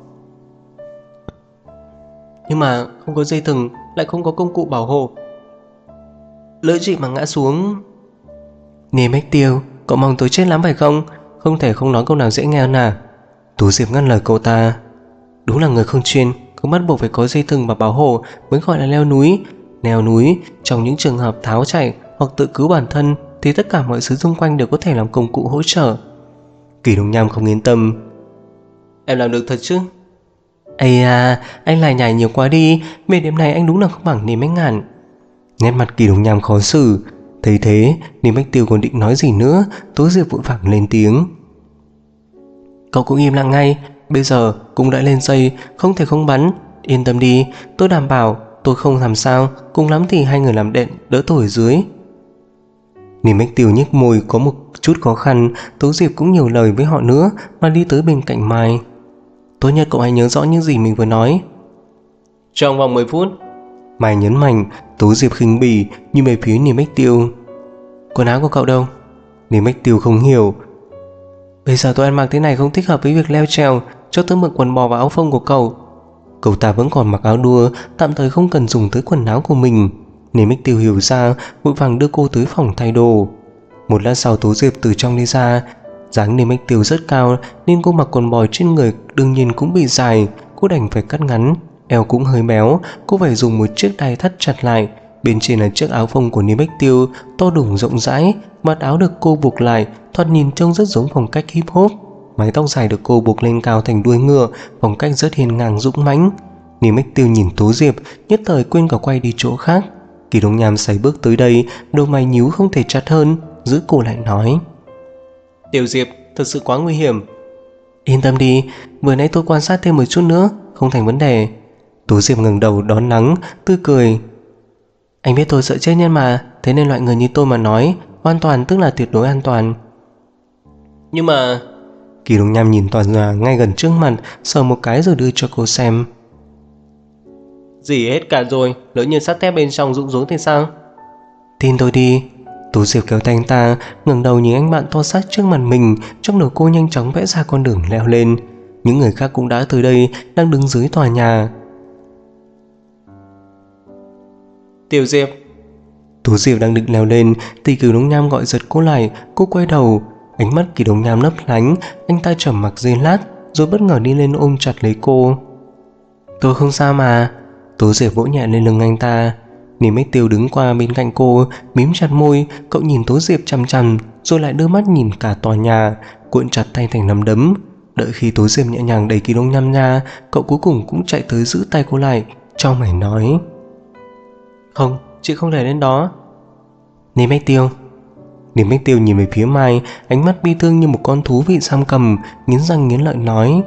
Speaker 2: Nhưng mà không có dây thừng, lại không có công cụ bảo hộ. Lỡ chị mà ngã xuống...
Speaker 1: Niêm Bách Tiêu, cậu mong tôi chết lắm phải không? Không thể không nói câu nào dễ nghe hơn à? Tố Diệp ngăn lời cậu ta. Đúng là người không chuyên, cũng bắt buộc phải có dây thừng và bảo hộ mới gọi là leo núi. Leo núi, trong những trường hợp tháo chạy hoặc tự cứu bản thân thì tất cả mọi thứ xung quanh đều có thể làm công cụ hỗ trợ. Kỳ Đồng Nham không yên tâm.
Speaker 2: Em làm được thật chứ?
Speaker 1: Ây à, anh lại nhảy nhiều quá đi, về điểm này anh đúng là không bằng Niêm Bách Ngạn. Nét mặt Kỳ Đồng Nham khó xử. Thấy thế, Niêm Bách Tiêu còn định nói gì nữa, Tố Diệp vội vàng lên tiếng. Cậu cũng im lặng ngay, bây giờ cũng đã lên dây, không thể không bắn. Yên tâm đi, tôi đảm bảo tôi không làm sao, cùng lắm thì hai người làm đệm đỡ tôi ở dưới. Niêm Bách Tiêu nhếch môi có một chút khó khăn. Tố Diệp cũng nhiều lời với họ nữa mà đi tới bên cạnh Mai. Tốt nhất cậu hãy nhớ rõ những gì mình vừa nói.
Speaker 2: Trong vòng 10 phút.
Speaker 1: Mai nhấn mạnh. Tố Diệp khinh bỉ nhìn về phía Niêm Bách Tiêu. Quần áo của cậu đâu? Niêm Bách Tiêu không hiểu. Bây giờ tôi ăn mặc thế này không thích hợp với việc leo trèo, cho tôi mượn quần bò và áo phông của cậu. Cậu ta vẫn còn mặc áo đua, tạm thời không cần dùng tới quần áo của mình. Niêm Bách Tiêu hiểu ra, vội vàng đưa cô tới phòng thay đồ. Một lát sau Tố Diệp từ trong đi ra. Dáng Niêm Bách Tiêu rất cao nên cô mặc quần bò trên người đương nhiên cũng bị dài. Cô đành phải cắt ngắn. Eo cũng hơi béo, cô phải dùng một chiếc đai thắt chặt lại. Bên trên là chiếc áo phông của Niêm Bách Tiêu, to đùng rộng rãi. Vạt áo được cô buộc lại, thoạt nhìn trông rất giống phong cách hip hop. Mái tóc dài được cô buộc lên cao thành đuôi ngựa, phong cách rất hiên ngang dũng mãnh. Niêm Bách Tiêu nhìn Tố Diệp, nhất thời quên cả quay đi chỗ khác. Kỳ Đồng Nham sải bước tới đây, đôi mày nhíu không thể chặt hơn, giữ cô lại nói.
Speaker 2: Tiểu Diệp, thật sự quá nguy hiểm.
Speaker 1: Yên tâm đi, vừa nãy tôi quan sát thêm một chút nữa, không thành vấn đề. Tố Diệp ngẩng đầu đón nắng, tươi cười. Anh biết tôi sợ chết nhân mà, thế nên loại người như tôi mà nói an toàn tức là tuyệt đối an toàn.
Speaker 2: Nhưng mà...
Speaker 1: Kỳ Đồng Nham nhìn tòa nhà ngay gần trước mặt, sờ một cái rồi đưa cho cô xem.
Speaker 2: Dỉ hết cả rồi, lỡ như sắt thép bên trong rụng xuống thì sao?
Speaker 1: Tin tôi đi. Tố Diệp kéo tay anh ta, ngẩng đầu nhìn anh bạn to xác trước mặt mình. Trong đầu cô nhanh chóng vẽ ra con đường leo lên. Những người khác cũng đã tới đây, đang đứng dưới tòa nhà.
Speaker 2: Tiểu Diệp.
Speaker 1: Tố Diệp đang định leo lên thì Kỳ Đồng Nham gọi giật cô lại. Cô quay đầu, ánh mắt Kỳ Đồng Nham lấp lánh. Anh ta trầm mặc giây lát rồi bất ngờ đi lên ôm chặt lấy cô. Tôi không sao mà. Tố Diệp vỗ nhẹ lên lưng anh ta. Niêm Bách Tiêu đứng qua bên cạnh cô, mím chặt môi. Cậu nhìn Tố Diệp chằm chằm, rồi lại đưa mắt nhìn cả tòa nhà, cuộn chặt tay thành nắm đấm. Đợi khi Tố Diệp nhẹ nhàng đẩy Kỳ Đồng Nham ra, cậu cuối cùng cũng chạy tới giữ tay cô lại, trong mày nói. Không, chị không thể lên đó. Niêm Bách Tiêu. Niêm Bách Tiêu nhìn về phía Mai, ánh mắt bi thương như một con thú bị giam cầm, nghiến răng nghiến lợi nói.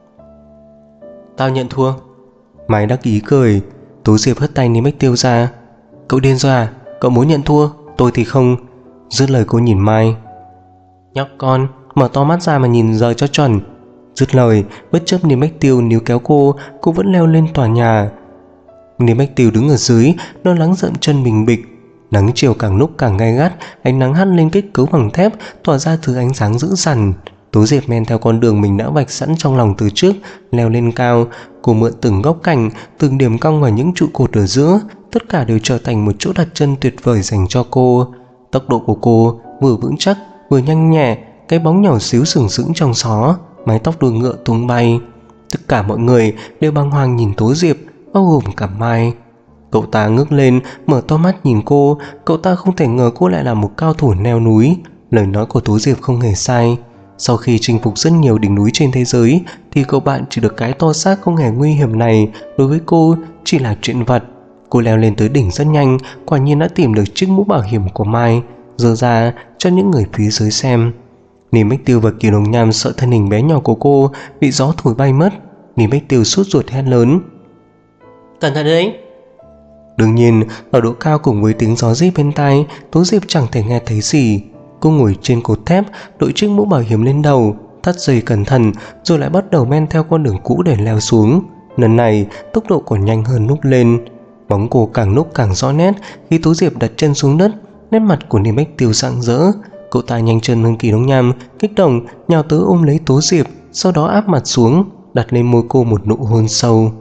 Speaker 1: Tao nhận thua. Mai đắc ý cười. Tố Diệp hất tay Niêm Bách Tiêu ra. Cậu điên rồi à? Cậu muốn nhận thua, tôi thì không. Dứt lời cô nhìn Mai. Nhóc con, mở to mắt ra mà nhìn giờ cho chuẩn. Dứt lời, bất chấp Niêm Bách Tiêu níu kéo cô vẫn leo lên tòa nhà. Niêm Bách Tiêu đứng ở dưới, lo lắng dậm chân mình bịch. Nắng chiều càng lúc càng gay gắt, ánh nắng hắt lên kết cấu bằng thép, tỏa ra thứ ánh sáng dữ dằn. Tố Diệp men theo con đường mình đã vạch sẵn trong lòng từ trước, leo lên cao. Cô mượn từng góc cạnh, từng điểm cong vào những trụ cột ở giữa, tất cả đều trở thành một chỗ đặt chân tuyệt vời dành cho cô. Tốc độ của cô vừa vững chắc, vừa nhanh nhẹ, cái bóng nhỏ xíu sừng sững trong gió, mái tóc đuôi ngựa tung bay. Tất cả mọi người đều bàng hoàng nhìn Tố Diệp, bao gồm cả Mai. Cậu ta ngước lên, mở to mắt nhìn cô. Cậu ta không thể ngờ cô lại là một cao thủ leo núi. Lời nói của Tố Diệp không hề sai. Sau khi chinh phục rất nhiều đỉnh núi trên thế giới thì cậu bạn chỉ được cái to xác không hề nguy hiểm này đối với cô chỉ là chuyện vặt. Cô leo lên tới đỉnh rất nhanh, quả nhiên đã tìm được chiếc mũ bảo hiểm của Mai, giơ ra cho những người phía dưới xem. Niêm Bách Tiêu và Kỳ Đồng Nham sợ thân hình bé nhỏ của cô bị gió thổi bay mất. Niêm Bách Tiêu sốt ruột hét lớn. Cẩn thận đấy! Đương nhiên, ở độ cao cùng với tiếng gió rít bên tai, Tố Diệp chẳng thể nghe thấy gì. Cô ngồi trên cột thép, đội chiếc mũ bảo hiểm lên đầu, thắt dây cẩn thận, rồi lại bắt đầu men theo con đường cũ để leo xuống. Lần này, tốc độ còn nhanh hơn lúc lên. Bóng cô càng lúc càng rõ nét. Khi Tố Diệp đặt chân xuống đất, nét mặt của Niêm Bách Tiêu rạng rỡ. Cậu ta nhanh chân hơn Kỳ Đồng Nham, kích động nhào tới ôm lấy Tố Diệp, sau đó áp mặt xuống, đặt lên môi cô một nụ hôn sâu.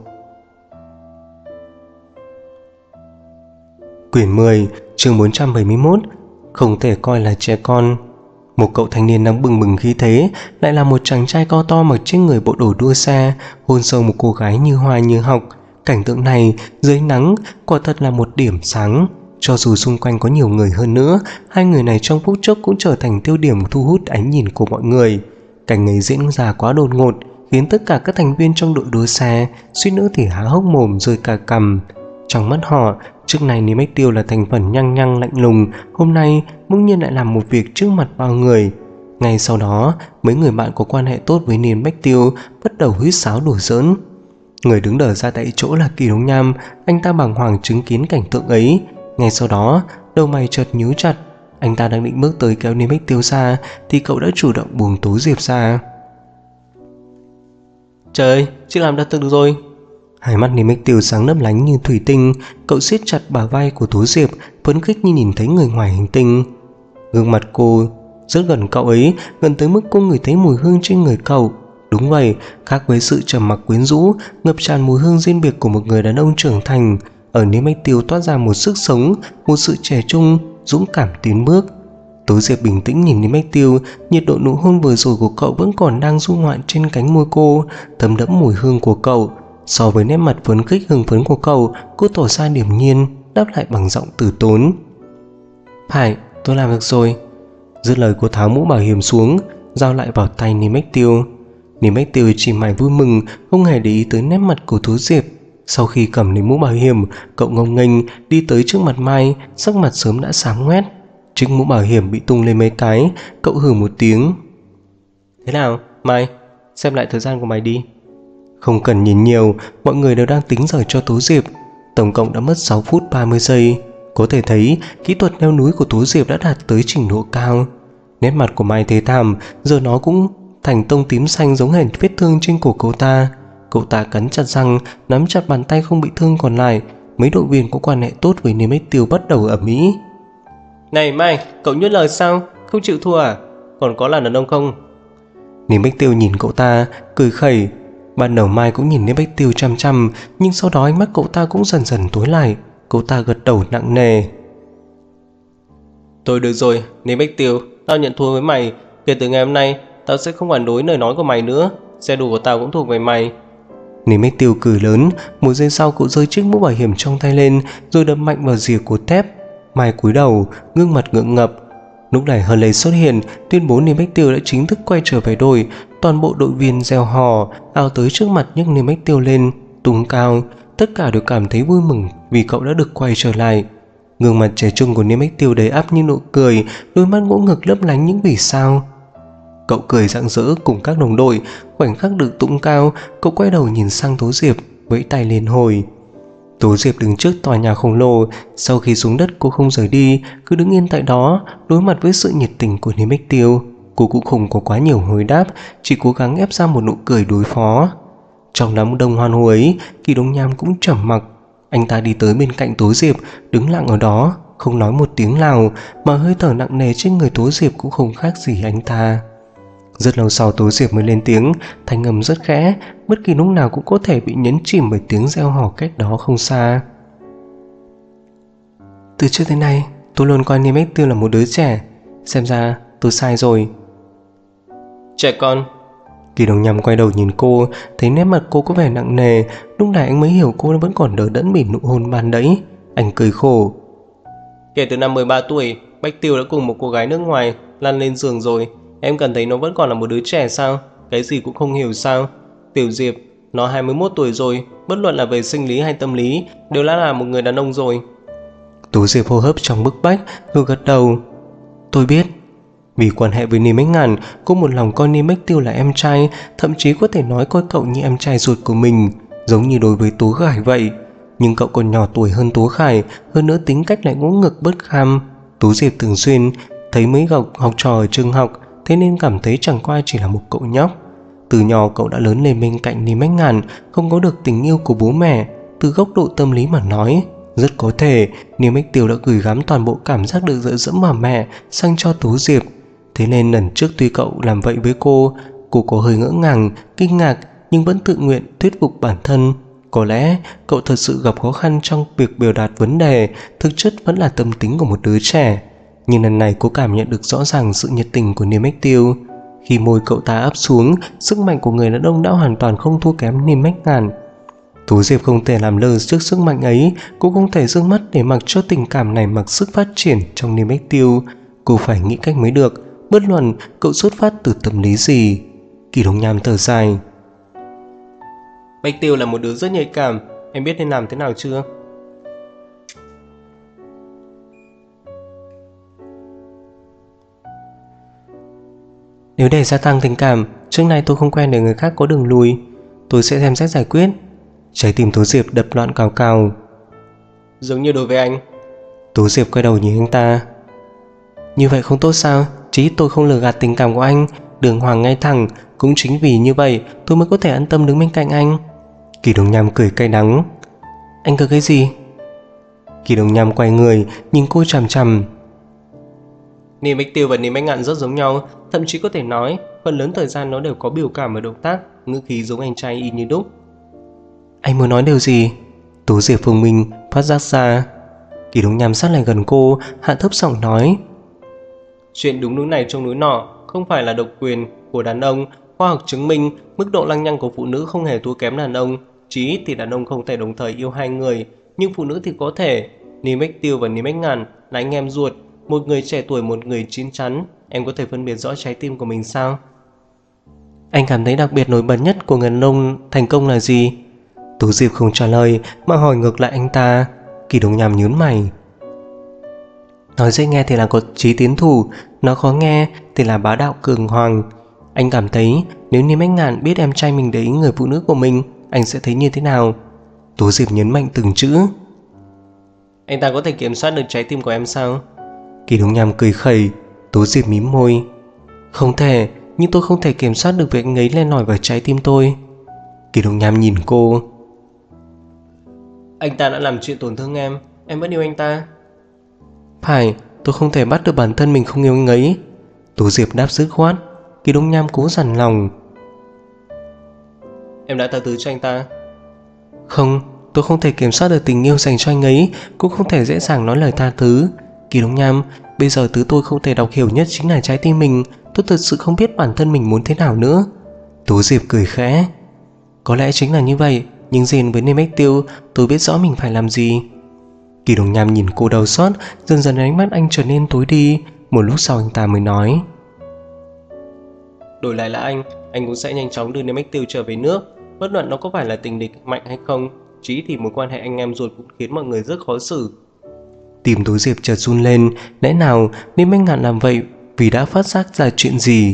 Speaker 1: Quyển 10, chương 471. Không thể coi là trẻ con. Một cậu thanh niên đang bừng bừng khí thế, lại là một chàng trai cao to mặc trên người bộ đồ đua xe, hôn sâu một cô gái như hoa như ngọc. Cảnh tượng này dưới nắng quả thật là một điểm sáng. Cho dù xung quanh có nhiều người hơn nữa, hai người này trong phút chốc cũng trở thành tiêu điểm thu hút ánh nhìn của mọi người. Cảnh ấy diễn ra quá đột ngột, khiến tất cả các thành viên trong đội đua xe suýt nữa thì há hốc mồm rơi cả cằm. Trong mắt họ, trước này Niêm Bách Tiêu là thành phần nhăng nhăng lạnh lùng, hôm nay bỗng nhiên lại làm một việc trước mặt bao người. Ngay sau đó, mấy người bạn có quan hệ tốt với Niên Bách Tiêu bắt đầu huýt sáo đùa giỡn. Người đứng đờ ra tại chỗ là Kỳ Đông Nham, anh ta bàng hoàng chứng kiến cảnh tượng ấy. Ngay sau đó, đầu mày chợt nhíu chặt, anh ta đang định bước tới kéo Niên Bách Tiêu ra thì cậu đã chủ động buông Tố Diệp ra.
Speaker 2: Trời ơi, chị làm đã được rồi.
Speaker 1: Hai mắt Niên Bách Tiêu sáng lấp lánh như thủy tinh, cậu siết chặt bả vai của Tố Diệp, phấn khích như nhìn thấy người ngoài hành tinh. Gương mặt cô rất gần cậu ấy, gần tới mức cô ngửi thấy mùi hương trên người cậu. Đúng vậy, khác với sự trầm mặc quyến rũ, ngập tràn mùi hương riêng biệt của một người đàn ông trưởng thành, ở Niêm Bách Tiêu toát ra một sức sống, một sự trẻ trung, dũng cảm tiến bước. Tố Diệp bình tĩnh nhìn Niêm Bách Tiêu, nhiệt độ nụ hôn vừa rồi của cậu vẫn còn đang du ngoạn trên cánh môi cô, thấm đẫm mùi hương của cậu. So với nét mặt phấn khích hưng phấn của cậu, cô tỏ ra điềm nhiên, đáp lại bằng giọng từ tốn. Phải, tôi làm được rồi. Dứt lời cô tháo mũ bảo hiểm xuống, giao lại vào tay Niêm Bách Tiêu. Niêm Bách Tiêu chỉ mải vui mừng, không hề để ý tới nét mặt của Tố Diệp. Sau khi cầm lấy mũ bảo hiểm, cậu ngông nghênh đi tới trước mặt Mai, sắc mặt sớm đã xám ngoét. Chiếc mũ bảo hiểm bị tung lên mấy cái, cậu hừ một tiếng.
Speaker 2: Thế nào, Mai, xem lại thời gian của mày đi.
Speaker 1: Không cần nhìn nhiều, mọi người đều đang tính giờ cho Tố Diệp. Tổng cộng đã mất 6 phút 30 giây. Có thể thấy kỹ thuật leo núi của Tố Diệp đã đạt tới trình độ cao. Nét mặt của Mai thế thảm, giờ nó cũng thành tông tím xanh giống hệt vết thương trên cổ cậu ta. Cậu ta cắn chặt răng, nắm chặt bàn tay không bị thương còn lại. Mấy đội viên có quan hệ tốt với Niêm Bách Tiêu bắt đầu ầm ĩ.
Speaker 2: Này Mai, cậu nhớ lời sao? Không chịu thua à? Còn có là đàn ông không?
Speaker 1: Niêm Bách Tiêu nhìn cậu ta, cười khẩy. Ban đầu Mai cũng nhìn Niêm Bách Tiêu chăm chăm, nhưng sau đó ánh mắt cậu ta cũng dần dần tối lại. Cậu ta gật đầu nặng nề.
Speaker 2: Thôi được rồi, Niêm Bách Tiêu, tao nhận thua với mày. Kể từ ngày hôm nay, tao sẽ không phản đối lời nói của mày nữa. Xe đua của tao cũng thuộc về mày.
Speaker 1: Niêm Bách Tiêu cười lớn. Một giây sau cậu rơi chiếc mũ bảo hiểm trong tay lên, rồi đập mạnh vào rìa cột thép. Mai cúi đầu, gương mặt ngượng ngập. Lúc này Hurley xuất hiện, tuyên bố Niêm Bách Tiêu đã chính thức quay trở về đội. Toàn bộ đội viên reo hò, ào tới trước mặt nhấc Niêm Bách Tiêu lên, tung cao. Tất cả đều cảm thấy vui mừng vì cậu đã được quay trở lại. Gương mặt trẻ trung của Niêm Bách Tiêu đầy ắp như nụ cười, đôi mắt ngỗ ngực lấp lánh những vì sao. Cậu cười rạng rỡ cùng các đồng đội. Khoảnh khắc được tung cao, cậu quay đầu nhìn sang Tố Diệp, vẫy tay lên hồi. Tố Diệp đứng trước tòa nhà khổng lồ. Sau khi xuống đất cô không rời đi, cứ đứng yên tại đó, đối mặt với sự nhiệt tình của Niêm Bách Tiêu. Cô cũng không có quá nhiều hồi đáp, chỉ cố gắng ép ra một nụ cười đối phó. Trong đám đông hoan hô ấy, Kỳ Đông Nham cũng trầm mặc. Anh ta đi tới bên cạnh Tố Diệp, đứng lặng ở đó, không nói một tiếng nào, mà hơi thở nặng nề trên người Tố Diệp cũng không khác gì anh ta. Rất lâu sau Tố Diệp mới lên tiếng, thanh âm rất khẽ, bất kỳ lúc nào cũng có thể bị nhấn chìm bởi tiếng reo hò cách đó không xa. Từ trước tới nay, tôi luôn coi Niêm Bách Tiêu là một đứa trẻ. Xem ra tôi sai rồi.
Speaker 2: Trẻ con.
Speaker 1: Kỳ Đông Nham quay đầu nhìn cô, thấy nét mặt cô có vẻ nặng nề. Lúc này anh mới hiểu cô vẫn còn đờ đẫn bị nụ hôn ban đẫy. Anh cười khổ.
Speaker 2: Kể từ năm 13 tuổi, Bách Tiêu đã cùng một cô gái nước ngoài lăn lên giường rồi. Em cảm thấy nó vẫn còn là một đứa trẻ sao? Cái gì cũng không hiểu sao? Tiểu Diệp, nó 21 tuổi rồi, bất luận là về sinh lý hay tâm lý, đều đã là một người đàn ông rồi.
Speaker 1: Tố Diệp hô hấp trong bức bách, rồi gật đầu. Tôi biết. Vì quan hệ với Niêm Bách Ngàn, cô một lòng coi Niêm Bách Tiêu là em trai, thậm chí có thể nói coi cậu như em trai ruột của mình, giống như đối với Tố Khải vậy. Nhưng cậu còn nhỏ tuổi hơn Tố Khải, hơn nữa tính cách lại ngỗ ngực bất kham. Tố Diệp thường xuyên thấy mấy học trò ở trường học, thế nên cảm thấy chẳng qua chỉ là một cậu nhóc. Từ nhỏ cậu đã lớn lên bên cạnh Niêm Bách Ngàn, không có được tình yêu của bố mẹ. Từ góc độ tâm lý mà nói, rất có thể Niêm Bách Tiêu đã gửi gắm toàn bộ cảm giác được dựa dẫm vào mẹ sang cho Tố Diệp. Thế nên lần trước tuy cậu làm vậy với cô có hơi ngỡ ngàng, kinh ngạc, nhưng vẫn tự nguyện thuyết phục bản thân. Có lẽ cậu thật sự gặp khó khăn trong việc biểu đạt vấn đề, thực chất vẫn là tâm tính của một đứa trẻ. nhưng lần này cô cảm nhận được rõ ràng sự nhiệt tình của Niêm Bách Tiêu. Khi môi cậu ta áp xuống, sức mạnh của người đàn ông đã hoàn toàn không thua kém Niêm Bách Ngạn. Tố Diệp không thể làm lơ trước sức mạnh ấy, cũng không thể dương mắt để mặc cho tình cảm này mặc sức phát triển trong Niêm Bách Tiêu. Cô phải nghĩ cách mới được, bất luận cậu xuất phát từ tâm lý gì. Kỳ Đông Nham thở dài.
Speaker 2: Bách Tiêu là một đứa rất nhạy cảm, em biết nên làm thế nào chưa?
Speaker 1: Nếu để gia tăng tình cảm, trước nay tôi không quen để người khác có đường lùi. Tôi sẽ xem xét giải quyết. Trái tim Tố Diệp đập loạn cào cào.
Speaker 2: Giống như đối với anh.
Speaker 1: Tố Diệp quay đầu nhìn anh ta. Như vậy không tốt sao? Chí ít tôi không lừa gạt tình cảm của anh, đường hoàng ngay thẳng. Cũng chính vì như vậy tôi mới có thể an tâm đứng bên cạnh anh. Kỳ Đông Nham cười cay đắng. Anh cười cái gì? Kỳ Đông Nham quay người nhìn cô chằm chằm.
Speaker 2: Niêm Bách Tiêu và Niêm Bách Ngạn rất giống nhau, thậm chí có thể nói phần lớn thời gian nó đều có biểu cảm và động tác, ngữ khí giống anh trai y như đúc.
Speaker 1: Anh muốn nói điều gì? Tố Diệp Phương Minh phát giác ra. Kỳ Đông Nham sát lại gần cô, hạ thấp giọng nói.
Speaker 2: Chuyện đúng núi này trong núi nọ không phải là độc quyền của đàn ông. Khoa học chứng minh mức độ lăng nhăng của phụ nữ không hề thua kém đàn ông. Chỉ ít thì đàn ông không thể đồng thời yêu hai người, nhưng phụ nữ thì có thể. Niêm Bách Tiêu và Niêm Bách Ngạn là anh em ruột, một người trẻ tuổi, một người chín chắn. Em có thể phân biệt rõ trái tim của mình sao?
Speaker 1: Anh cảm thấy đặc biệt nổi bật nhất của người đàn ông thành công là gì? Tố Diệp không trả lời mà hỏi ngược lại anh ta. Kỳ Đông Nham nhướng mày. Nói dễ nghe thì là có chí tiến thủ, nói khó nghe thì là bá đạo cường hoàng. Anh cảm thấy nếu Niêm Bách Ngạn biết em trai mình để ý người phụ nữ của mình, anh sẽ thấy như thế nào? Tố Diệp nhấn mạnh từng chữ.
Speaker 2: Anh ta có thể kiểm soát được trái tim của em sao?
Speaker 1: Kỳ Đông Nham cười khẩy. Tố Diệp mím môi. Không thể, nhưng tôi không thể kiểm soát được việc anh ấy len lỏi vào trái tim tôi. Kỳ Đông Nham nhìn cô.
Speaker 2: Anh ta đã làm chuyện tổn thương em vẫn yêu anh ta.
Speaker 1: Phải, tôi không thể bắt được bản thân mình không yêu anh ấy. Tố Diệp đáp dứt khoát. Kỳ Đông Nham cố dằn lòng.
Speaker 2: Em đã tha thứ cho anh ta?
Speaker 1: Không, tôi không thể kiểm soát được tình yêu dành cho anh ấy, cũng không thể dễ dàng nói lời tha thứ. Kỳ Đông Nham, bây giờ thứ tôi không thể đọc hiểu nhất chính là trái tim mình. Tôi thật sự không biết bản thân mình muốn thế nào nữa. Tố Diệp cười khẽ. Có lẽ chính là như vậy, nhưng riêng với Niêm Bách Tiêu, tôi biết rõ mình phải làm gì. Kỳ Đông Nham nhìn cô đau xót, dần dần ánh mắt anh trở nên tối đi. Một lúc sau anh ta mới nói.
Speaker 2: Đổi lại là anh cũng sẽ nhanh chóng đưa Niêm Bách Tiêu trở về nước. Bất luận nó có phải là tình địch mạnh hay không, chí thì mối quan hệ anh em ruột cũng khiến mọi người rất khó xử.
Speaker 1: Tim Tố Diệp chợt run lên. Lẽ nào Niêm Bách Ngạn làm vậy vì đã phát giác ra chuyện gì?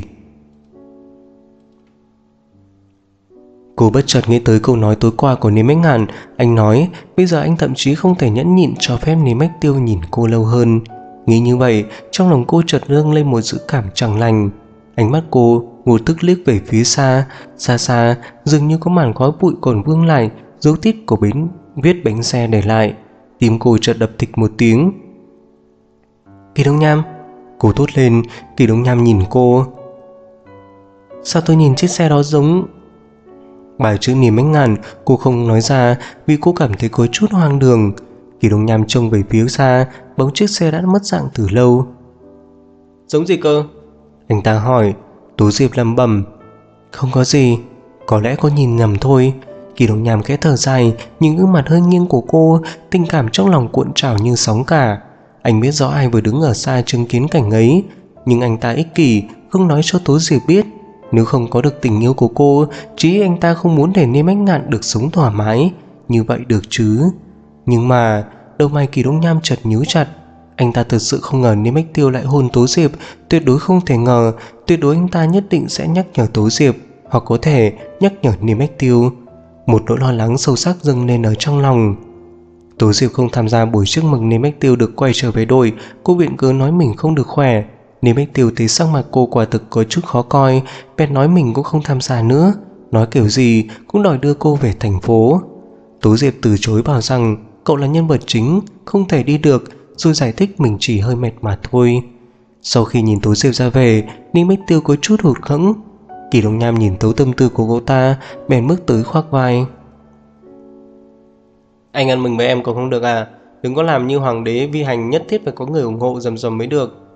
Speaker 1: Cô bất chợt nghĩ tới câu nói tối qua của Niêm Bách Ngạn. Anh nói bây giờ anh thậm chí không thể nhẫn nhịn cho phép Niêm Bách Tiêu nhìn cô lâu hơn. Nghĩ như vậy, trong lòng cô chợt dâng lên một dự cảm chẳng lành. Ánh mắt cô vô thức liếc về phía xa. Xa xa dường như có màn khói bụi còn vương lại dấu tích của bến viết bánh xe để lại. Tim cô chợt đập thịch một tiếng. Kỳ Đông Nham, cô thốt lên. Kỳ Đông Nham nhìn cô. Sao tôi nhìn chiếc xe đó giống... Bài chữ Niêm Bách Ngạn cô không nói ra vì cô cảm thấy có chút hoang đường. Kỳ Đông Nham trông về phía xa, bóng chiếc xe đã mất dạng từ lâu.
Speaker 2: Giống gì cơ?
Speaker 1: Anh ta hỏi. Tố Diệp lẩm bẩm. Không có gì, có lẽ có nhìn nhầm thôi. Kỳ Đông Nham khẽ thở dài, nhìn gương mặt hơi nghiêng của cô, tình cảm trong lòng cuộn trào như sóng cả. Anh biết rõ ai vừa đứng ở xa chứng kiến cảnh ấy, nhưng anh ta ích kỷ, không nói cho Tố Diệp biết. Nếu không có được tình yêu của cô, chí anh ta không muốn để Niêm Bách Ngạn được sống thoải mái. Như vậy được chứ? Nhưng mà đầu mày Kỳ Đông Nham chợt nhíu chặt. Anh ta thật sự không ngờ Niêm Bách Tiêu lại hôn Tố Diệp. Tuyệt đối không thể ngờ. Tuyệt đối anh ta nhất định sẽ nhắc nhở Tố Diệp, hoặc có thể nhắc nhở Niêm Bách Tiêu. Một nỗi lo lắng sâu sắc dâng lên ở trong lòng. Tố Diệp không tham gia buổi chúc mừng Niêm Bách Tiêu được quay trở về đội. Cô viện cớ nói mình không được khỏe. Niêm Bách Tiêu thấy sắc mặt cô quả thực có chút khó coi, bèn nói mình cũng không tham gia nữa, nói kiểu gì cũng đòi đưa cô về thành phố. Tố Diệp từ chối bảo rằng cậu là nhân vật chính, không thể đi được, rồi giải thích mình chỉ hơi mệt mà thôi. Sau khi nhìn Tố Diệp ra về, Niêm Bách Tiêu có chút hụt hẫng. Kỳ Đông Nham nhìn thấu tâm tư của cô ta, bèn bước tới khoác vai.
Speaker 2: Anh ăn mừng với em còn không được à? Đừng có làm như hoàng đế vi hành nhất thiết phải có người ủng hộ rầm rầm mới được.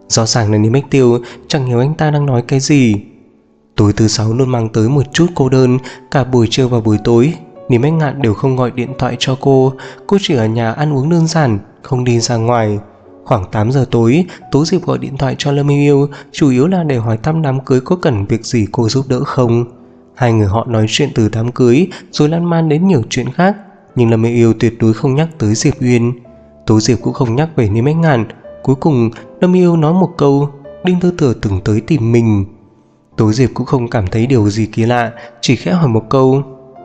Speaker 1: Rõ ràng là Niêm Bách Tiêu chẳng hiểu anh ta đang nói cái gì. Tối thứ sáu luôn mang tới một chút cô đơn. Cả buổi trưa và buổi tối Niêm Bách Ngạn đều không gọi điện thoại cho cô chỉ ở nhà ăn uống đơn giản, không đi ra ngoài. Khoảng 8 giờ tối, Tố Diệp gọi điện thoại cho Lâm Yêu Yêu, chủ yếu là để hỏi thăm đám cưới có cần việc gì cô giúp đỡ không. Hai người họ nói chuyện từ đám cưới rồi lan man đến nhiều chuyện khác, nhưng Lâm Yêu Yêu tuyệt đối không nhắc tới Diệp Uyên. Tố Diệp cũng không nhắc về Niêm Bách Ngạn. Cuối cùng Lâm Yêu Yêu nói một câu, Đinh Tư Thừa từng tới tìm mình. Tố Diệp cũng không cảm thấy điều gì kỳ lạ, chỉ khẽ hỏi một câu,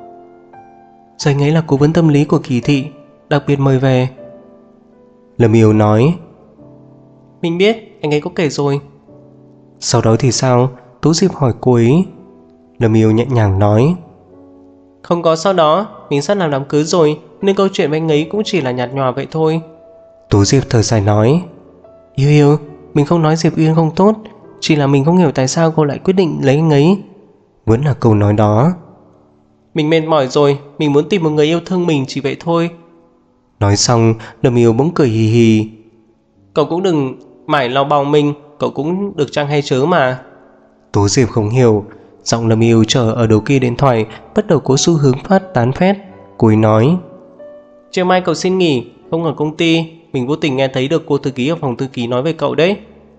Speaker 1: rồi anh ấy là cố vấn tâm lý của Kỳ Thị, đặc biệt mời về. Lâm Yêu nói,
Speaker 2: Mình biết, anh ấy có kể rồi.
Speaker 1: Sau đó thì sao? Tố Diệp hỏi cô ấy. Lâm Yêu nhẹ nhàng nói,
Speaker 2: Không có sau đó, mình sắp làm đám cưới rồi, nên câu chuyện với anh ấy cũng chỉ là nhạt nhòa vậy thôi.
Speaker 1: Tố Diệp thở dài nói, Yêu Yêu, mình không nói Diệp Uyên không tốt, chỉ là mình không hiểu tại sao cô lại quyết định lấy anh ấy. Vẫn là câu nói đó.
Speaker 2: Mình mệt mỏi rồi, mình muốn tìm một người yêu thương mình, chỉ vậy thôi.
Speaker 1: Nói xong, Lâm Yêu bỗng cười hì hì.
Speaker 2: Cậu cũng đừng mải lo bòng mình, cậu cũng được chăng hay chớ mà.
Speaker 1: Tố Diệp không hiểu. Giọng Lâm Yêu chờ ở đầu kia điện thoại bắt đầu có xu hướng phát tán phét. Cô ấy nói,
Speaker 2: Chiều mai cậu xin nghỉ, không ở công ty. Mình vô tình nghe thấy được cô thư ký ở phòng thư ký nói về cậu đấy.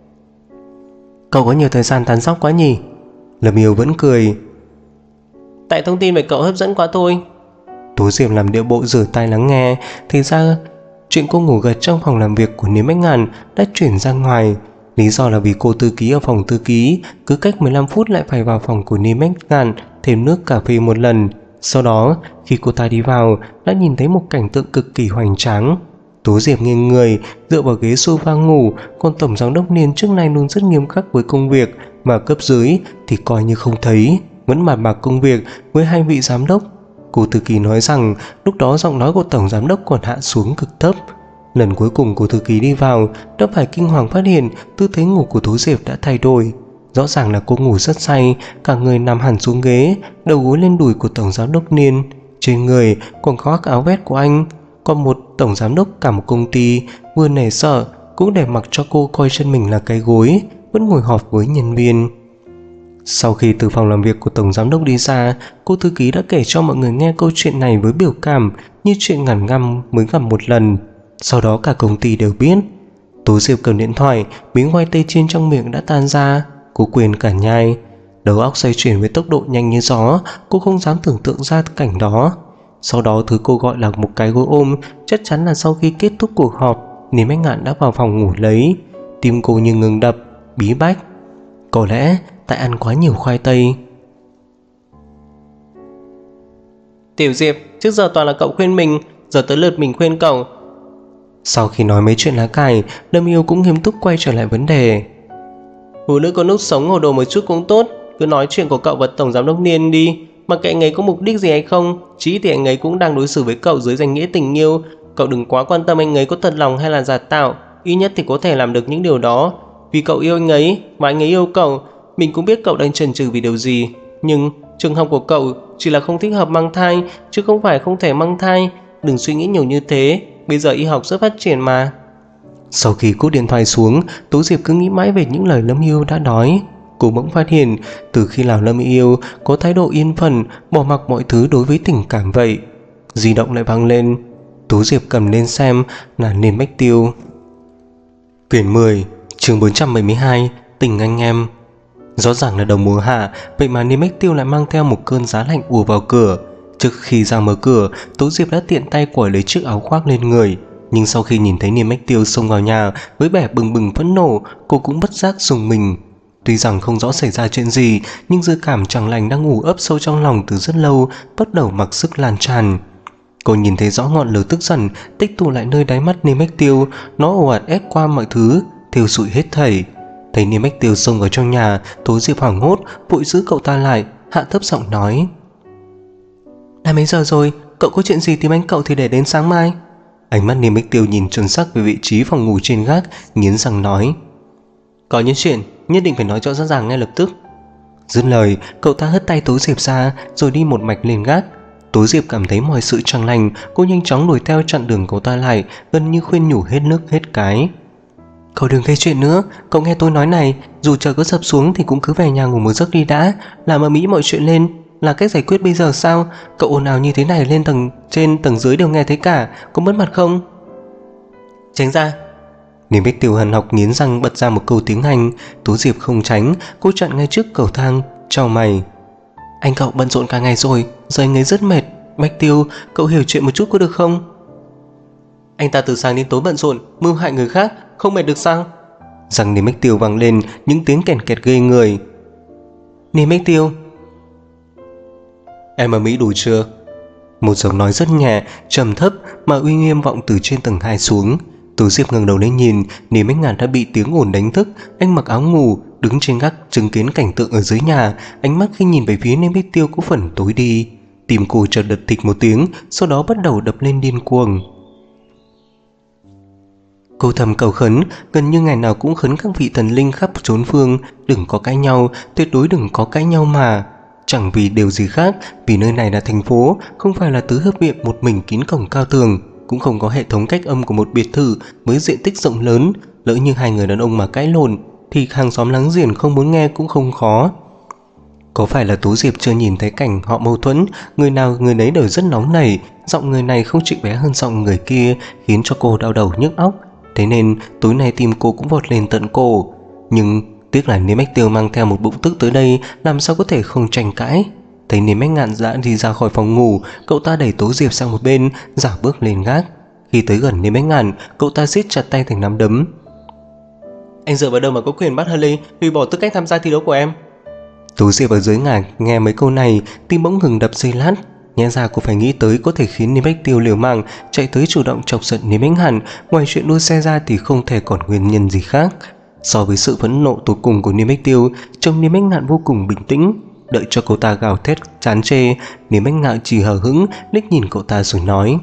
Speaker 1: Cậu có nhiều thời gian tán sóc quá nhỉ? Lâm Yêu vẫn cười.
Speaker 2: Tại thông tin về cậu hấp dẫn quá thôi.
Speaker 1: Tố Diệp làm điệu bộ rửa tai lắng nghe. Thì ra chuyện cô ngủ gật trong phòng làm việc của Niêm Bách Ngạn đã chuyển ra ngoài. Lý do là vì cô thư ký ở phòng thư ký cứ cách 15 phút lại phải vào phòng của Niêm Bách Ngạn thêm nước cà phê một lần. Sau đó khi cô ta đi vào đã nhìn thấy một cảnh tượng cực kỳ hoành tráng. Tố Diệp nghiêng người dựa vào ghế sofa ngủ, còn tổng giám đốc Niên trước nay luôn rất nghiêm khắc với công việc, mà cấp dưới thì coi như không thấy, vẫn bàn bạc công việc với hai vị giám đốc. Cô thư ký nói rằng lúc đó giọng nói của tổng giám đốc còn hạ xuống cực thấp. Lần cuối cùng cô thư ký đi vào đã phải kinh hoàng phát hiện tư thế ngủ của Tố Diệp đã thay đổi. Rõ ràng là cô ngủ rất say, cả người nằm hẳn xuống ghế, đầu gối lên đùi của tổng giám đốc Niên. Trên người còn có áo vest của anh. Còn một tổng giám đốc cả một công ty vừa nể sợ cũng để mặc cho cô coi chân mình là cái gối, vẫn ngồi họp với nhân viên. Sau khi từ phòng làm việc của tổng giám đốc đi ra, cô thư ký đã kể cho mọi người nghe câu chuyện này với biểu cảm như chuyện ngàn năm mới gặp một lần. Sau đó cả công ty đều biết. Tố Diệp cầm điện thoại, miếng khoai tây chiên trong miệng đã tan ra, cô quên cả nhai. Đầu óc xoay chuyển với tốc độ nhanh như gió, cô không dám tưởng tượng ra cảnh đó. Sau đó thứ cô gọi là một cái gối ôm, chắc chắn là sau khi kết thúc cuộc họp, Niêm Bách Ngạn đã vào phòng ngủ lấy. Tim cô như ngừng đập, bí bách. Có lẽ tại ăn quá nhiều khoai tây.
Speaker 2: Tiểu Diệp, trước giờ toàn là cậu khuyên mình, giờ tới lượt mình khuyên cậu.
Speaker 1: Sau khi nói mấy chuyện lá cải, Lâm Yêu cũng nghiêm túc quay trở lại vấn đề.
Speaker 2: Phụ nữ có lúc sống hồ đồ một chút cũng tốt. Cứ nói chuyện của cậu và tổng giám đốc Niên đi. Mặc kệ anh ấy có mục đích gì hay không, chỉ thì anh ấy cũng đang đối xử với cậu dưới danh nghĩa tình yêu. Cậu đừng quá quan tâm anh ấy có thật lòng hay là giả tạo. Ít nhất thì có thể làm được những điều đó. Vì cậu yêu anh ấy và anh ấy yêu cậu. Mình cũng biết cậu đang chần chừ vì điều gì, nhưng trường hợp của cậu chỉ là không thích hợp mang thai, chứ không phải không thể mang thai. Đừng suy nghĩ nhiều như thế, bây giờ y học rất phát triển mà.
Speaker 1: Sau khi cúp điện thoại xuống, Tố Diệp cứ nghĩ mãi về những lời Lâm Yêu đã nói. Cô bỗng phát hiện từ khi nào Lâm Yêu có thái độ yên phận, bỏ mặc mọi thứ đối với tình cảm vậy. Di động lại vang lên. Tố Diệp cầm lên xem là Niên Bách Tiêu. Quyển 10, chương 472, Tình anh em. Rõ ràng là đầu mùa hạ, vậy mà Niên Bách Tiêu lại mang theo một cơn giá lạnh ùa vào cửa. Trước khi ra mở cửa, Tố Diệp đã tiện tay quởi lấy chiếc áo khoác lên người. Nhưng sau khi nhìn thấy Niên Bách Tiêu xông vào nhà với vẻ bừng bừng phẫn nộ, cô cũng bất giác rùng mình. Tuy rằng không rõ xảy ra chuyện gì, nhưng dự cảm chẳng lành đang ù ấp sâu trong lòng từ rất lâu bắt đầu mặc sức lan tràn. Cô nhìn thấy rõ ngọn lửa tức giận tích tụ lại nơi đáy mắt Niên Bách Tiêu, nó ồ ạt ép qua mọi thứ, thiêu rụi hết thảy. Thấy Niên Bách Tiêu xông vào trong nhà, Tố Diệp hoảng hốt vội giữ cậu ta lại, hạ thấp giọng nói: "Đã mấy giờ rồi, cậu có chuyện gì tìm anh cậu thì để đến sáng mai." Ánh mắt Niên Bách Tiêu nhìn chuẩn xác về vị trí phòng ngủ trên gác, nghiến răng nói: "Có những chuyện nhất định phải nói cho rõ ràng ngay lập tức." Dứt lời, cậu ta hất tay Tố Diệp ra rồi đi một mạch lên gác. Tố Diệp cảm thấy mọi sự chẳng lành, cô nhanh chóng đuổi theo chặn đường cậu ta lại, gần như khuyên nhủ hết nước hết cái. Cậu đừng gây chuyện nữa, cậu nghe tôi nói này, dù trời có sập xuống thì cũng cứ về nhà ngủ một giấc đi đã. Làm ầm ĩ mọi chuyện lên là cách giải quyết bây giờ sao? Cậu ồn ào như thế này lên tầng trên tầng dưới đều nghe thấy cả, có mất mặt không?
Speaker 2: Tránh ra.
Speaker 1: Niềm Bích Tiêu hằn học nghiến răng bật ra một câu tiếng Anh. Tố Diệp không tránh, cô chặn ngay trước cầu thang, chào mày. Anh cậu bận rộn cả ngày rồi, giờ anh ấy rất mệt. Bách Tiêu, cậu hiểu chuyện một chút có được không?
Speaker 2: Anh ta từ sáng đến tối bận rộn, mưu hại người khác, không mệt được sao?
Speaker 1: Răng Niềm Bích Tiêu vang lên những tiếng kèn kẹt ghê người. Niềm Bích Tiêu,
Speaker 2: em ở Mỹ đủ chưa?
Speaker 1: một giọng nói rất nhẹ, trầm thấp mà uy nghiêm vọng từ trên tầng 2 xuống. Tố Diệp ngẩng đầu lên nhìn, Niềm Bích Ngạn đã bị tiếng ồn đánh thức. Anh mặc áo ngủ, đứng trên gác chứng kiến cảnh tượng ở dưới nhà. Ánh mắt khi nhìn về phía Niềm Bích Tiêu có phần tối đi. Tim cô chợt đập thịch một tiếng, sau đó bắt đầu đập lên điên cuồng. Cô thầm cầu khấn, gần như ngày nào cũng khấn các vị thần linh khắp chốn phương, đừng có cãi nhau, tuyệt đối đừng có cãi nhau mà. Chẳng vì điều gì khác, vì nơi này là thành phố, không phải là tứ hợp viện một mình kín cổng cao tường, cũng không có hệ thống cách âm của một biệt thự với diện tích rộng lớn. Lỡ như hai người đàn ông mà cãi lộn thì hàng xóm láng giềng không muốn nghe cũng không khó. Có phải là Tố Diệp chưa nhìn thấy cảnh họ mâu thuẫn, người nào người nấy đều rất nóng nảy, giọng người này không chịu bé hơn giọng người kia, khiến cho cô đau đầu nhức óc. Thế nên tối nay tim cô cũng vọt lên tận cổ. Nhưng tiếc là Niềm Bách Tiêu mang theo một bụng tức tới đây, làm sao có thể không tranh cãi. Thấy Niềm Bách Ngạn đã đi ra khỏi phòng ngủ, cậu ta đẩy Tố Diệp sang một bên, giả bước lên gác. Khi tới gần Niềm Bách Ngạn, cậu ta siết chặt tay thành nắm đấm.
Speaker 2: Anh dựa vào đâu mà có quyền bắt Harley hủy bỏ tư cách tham gia thi đấu của em?
Speaker 1: Tố Diệp ở dưới ngả nghe mấy câu này, tim bỗng ngừng đập giây lát. Nhẽ ra cô phải nghĩ tới có thể khiến Niềm Bách Tiêu liều mạng chạy tới chủ động chọc giận Niềm Bách Hàn. Ngoài chuyện đua xe ra thì không thể còn nguyên nhân gì khác. So với sự phẫn nộ tột cùng của Niềm Bách Tiêu, trông Niềm Bách Ngạn vô cùng bình tĩnh. Đợi cho cậu ta gào thét chán chê, Niềm Bách Ngạn chỉ hờ hững liếc nhìn cậu ta rồi nói: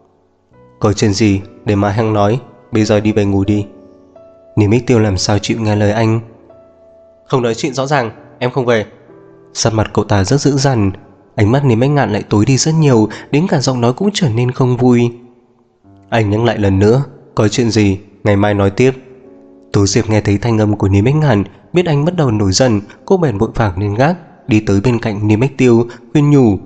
Speaker 1: có chuyện gì để mai hăng nói, bây giờ đi về ngủ đi. Niềm Bách Tiêu làm sao chịu nghe lời anh.
Speaker 2: Không nói chuyện rõ ràng, em không về.
Speaker 1: Sắc mặt cậu ta rất dữ dằn, ánh mắt Niềm Bách Ngạn lại tối đi rất nhiều, đến cả giọng nói cũng trở nên không vui. Anh nhắc lại lần nữa, có chuyện gì ngày mai nói tiếp. Tố Diệp nghe thấy thanh âm của Niềm Bách Ngạn, biết anh bắt đầu nổi giận, cô bèn vội vàng lên gác, đi tới bên cạnh Niềm Bách Tiêu, khuyên nhủ: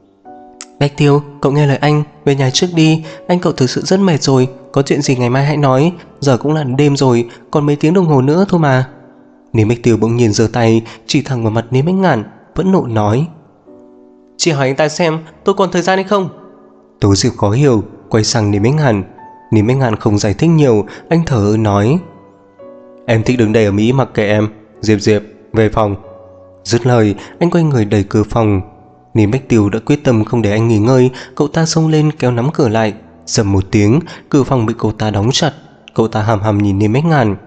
Speaker 1: Bách Tiêu, cậu nghe lời anh, về nhà trước đi, anh cậu thực sự rất mệt rồi, có chuyện gì ngày mai hãy nói, giờ cũng là đêm rồi, còn mấy tiếng đồng hồ nữa thôi mà. Niềm Bách Tiêu bỗng nhiên giơ tay chỉ thẳng vào mặt Niềm Bách Ngạn, vẫn nộ nói:
Speaker 2: chị hỏi anh ta xem tôi còn thời gian hay không.
Speaker 1: Tố Diệp khó hiểu, quay sang Niềm Bách Ngạn. Niềm Bách Ngạn không giải thích nhiều, anh thở ơ nói: em thích đứng đây ở Mỹ mặc kệ em, Diệp Diệp, về phòng. Dứt lời, anh quay người đẩy cửa phòng. Niềm Bách Tiêu đã quyết tâm không để anh nghỉ ngơi, cậu ta xông lên kéo nắm cửa lại, rầm một tiếng, cửa phòng bị cậu ta đóng chặt. Cậu ta hàm hàm nhìn Niềm Bách Ngạn.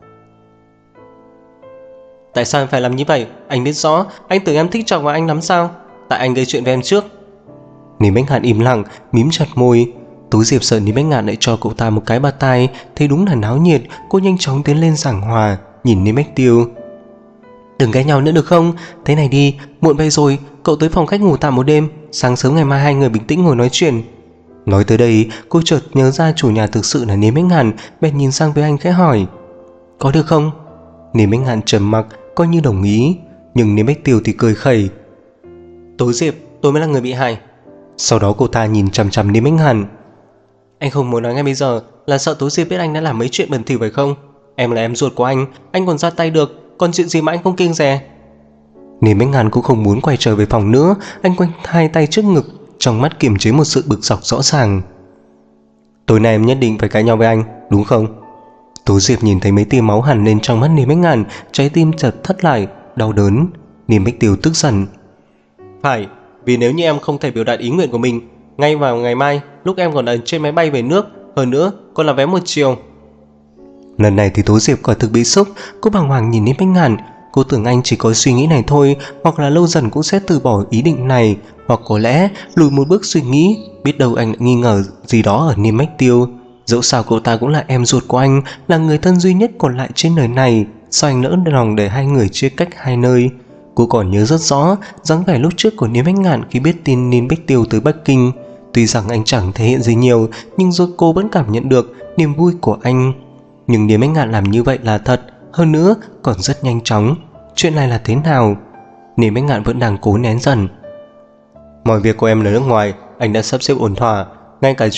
Speaker 2: Tại sao em phải làm như vậy? Anh biết rõ, anh tưởng em thích chọc vào anh lắm sao? Tại anh gây chuyện với em trước.
Speaker 1: Niềm Bách Ngạn im lặng, mím chặt môi. Tố Diệp sợ Niềm Bách Ngạn lại cho cậu ta một cái bạt tai, thấy đúng là náo nhiệt, cô nhanh chóng tiến lên giảng hòa, nhìn Niềm Bách Tiêu. Đừng cãi nhau nữa được không? Thế này đi, muộn vậy rồi, cậu tới phòng khách ngủ tạm một đêm, sáng sớm ngày mai hai người bình tĩnh ngồi nói chuyện. Nói tới đây, cô chợt nhớ ra chủ nhà thực sự là Niềm Bách Ngạn, bèn nhìn sang với anh khẽ hỏi: có được không? Niềm Bách Ngạn trầm mặc, coi như đồng ý, nhưng Niềm Bách Tiêu thì cười khẩy:
Speaker 2: Tố Diệp, tôi mới là người bị hại.
Speaker 1: Sau đó cô ta nhìn chằm chằm Niềm Bách Ngạn.
Speaker 2: Anh không muốn nói ngay bây giờ là sợ Tố Diệp biết anh đã làm mấy chuyện bẩn thỉu phải không? Em là em ruột của anh còn ra tay được, còn chuyện gì mà anh không kiêng dè.
Speaker 1: Niềm Bách Ngạn cũng không muốn quay trở về phòng nữa, anh quanh hai tay trước ngực, trong mắt kiềm chế một sự bực dọc rõ ràng. Tối nay em nhất định phải cãi nhau với anh, đúng không? Tố Diệp nhìn thấy mấy tia máu hằn lên trong mắt Niềm Bách Ngạn, trái tim chợt thắt lại, đau đớn. Niềm Bách Tiêu tức giận:
Speaker 2: phải, vì nếu như em không thể biểu đạt ý nguyện của mình ngay vào ngày mai, lúc em còn ở trên máy bay về nước, hơn nữa còn là vé một chiều.
Speaker 1: Lần này thì Tố Diệp quả thực bị sốc, cô bàng hoàng nhìn Niềm Bách Ngạn. Cô tưởng anh chỉ có suy nghĩ này thôi, hoặc là lâu dần cũng sẽ từ bỏ ý định này, hoặc có lẽ lùi một bước suy nghĩ, biết đâu anh lại nghi ngờ gì đó ở Niềm Bách Tiêu. Dẫu sao cậu ta cũng là em ruột của anh, là người thân duy nhất còn lại trên đời này, sao anh nỡ lòng để hai người chia cách hai nơi. Cô còn nhớ rất rõ dáng vẻ lúc trước của Niềm Bách Ngạn khi biết tin Niềm Bách Tiêu tới Bắc Kinh. Tuy rằng anh chẳng thể hiện gì nhiều, nhưng rồi cô vẫn cảm nhận được niềm vui của anh. nhưng Niêm Bách Ngạn làm như vậy là thật, hơn nữa còn rất nhanh chóng. Chuyện này là thế nào? Niêm Bách Ngạn vẫn đang cố nén giận.
Speaker 2: Mọi việc của em ở nước ngoài anh đã sắp xếp ổn thỏa, ngay cả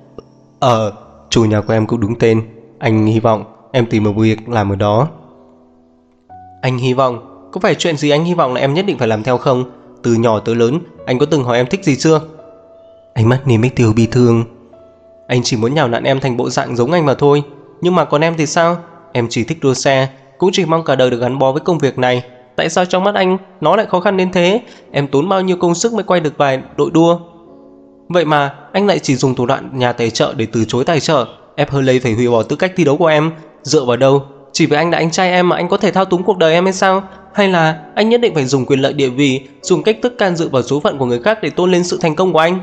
Speaker 2: chủ nhà của em cũng đúng tên. Anh hy vọng em tìm một việc làm ở đó. Anh hy vọng? Có phải chuyện gì anh hy vọng là em nhất định phải làm theo không? Từ nhỏ tới lớn anh có từng hỏi em thích gì chưa?
Speaker 1: Ánh mắt Niêm Bách Tiêu bi thương.
Speaker 2: Anh chỉ muốn nhào nặn em thành bộ dạng giống anh mà thôi. Nhưng mà còn em thì sao? Em chỉ thích đua xe, cũng chỉ mong cả đời được gắn bó với công việc này. Tại sao trong mắt anh nó lại khó khăn đến thế? Em tốn bao nhiêu công sức mới quay được vài đội đua, vậy mà anh lại chỉ dùng thủ đoạn nhà tài trợ để từ chối tài trợ, ép Hurley phải hủy bỏ tư cách thi đấu của em. Dựa vào đâu? Chỉ vì anh là anh trai em mà anh có thể thao túng cuộc đời em hay sao? Hay là anh nhất định phải dùng quyền lợi địa vị, dùng cách thức can dự vào số phận của người khác để tôn lên sự thành công của anh?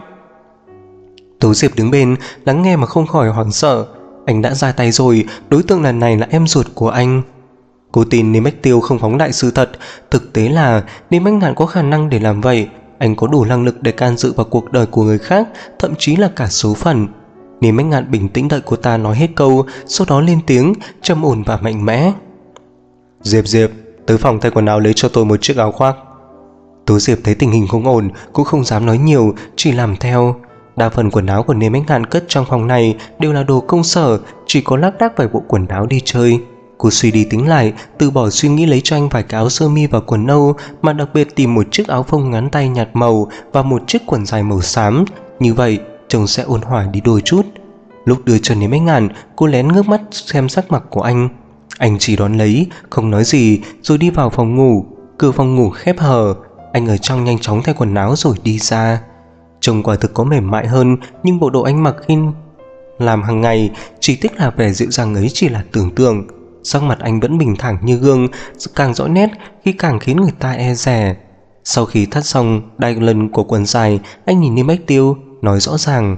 Speaker 1: Tố Diệp đứng bên lắng nghe mà không khỏi hoảng sợ. Anh đã ra tay rồi, đối tượng lần này là em ruột của anh. Cô tin Niêm Bách Tiêu không phóng đại sự thật. Thực tế là Niêm Bách Ngạn có khả năng để làm vậy. Anh có đủ năng lực để can dự vào cuộc đời của người khác, thậm chí là cả số phận. Niêm Bách Ngạn bình tĩnh đợi cô ta nói hết câu, sau đó lên tiếng trầm ổn và mạnh mẽ.
Speaker 2: Diệp, tới phòng thay quần áo lấy cho tôi một chiếc áo khoác.
Speaker 1: Tố Diệp thấy tình hình không ổn, cũng không dám nói nhiều, chỉ làm theo. Đa phần quần áo của Niêm Bách Ngạn cất trong phòng này đều là đồ công sở, chỉ có lác đác vài bộ quần áo đi chơi. Cô suy đi tính lại, từ bỏ suy nghĩ lấy cho anh vài cái áo sơ mi và quần nâu, mà đặc biệt tìm một chiếc áo phông ngắn tay nhạt màu và một chiếc quần dài màu xám. Như vậy trông sẽ ôn hòa đi đôi chút. Lúc đưa cho Niêm Bách Ngạn, cô lén ngước mắt xem sắc mặt của anh. Anh chỉ đón lấy, không nói gì, rồi đi vào phòng ngủ. Cửa phòng ngủ khép hờ, anh ở trong nhanh chóng thay quần áo rồi đi ra. Trông quả thực có mềm mại hơn, nhưng bộ đồ anh mặc khi làm hàng ngày, chỉ tiếc là vẻ dịu dàng ấy chỉ là tưởng tượng. Sắc mặt anh vẫn bình thản như gương, càng rõ nét khi càng khiến người ta e dè. Sau khi thắt xong đai lưng của quần dài, anh nhìn Niêm Bách Tiêu, nói rõ ràng: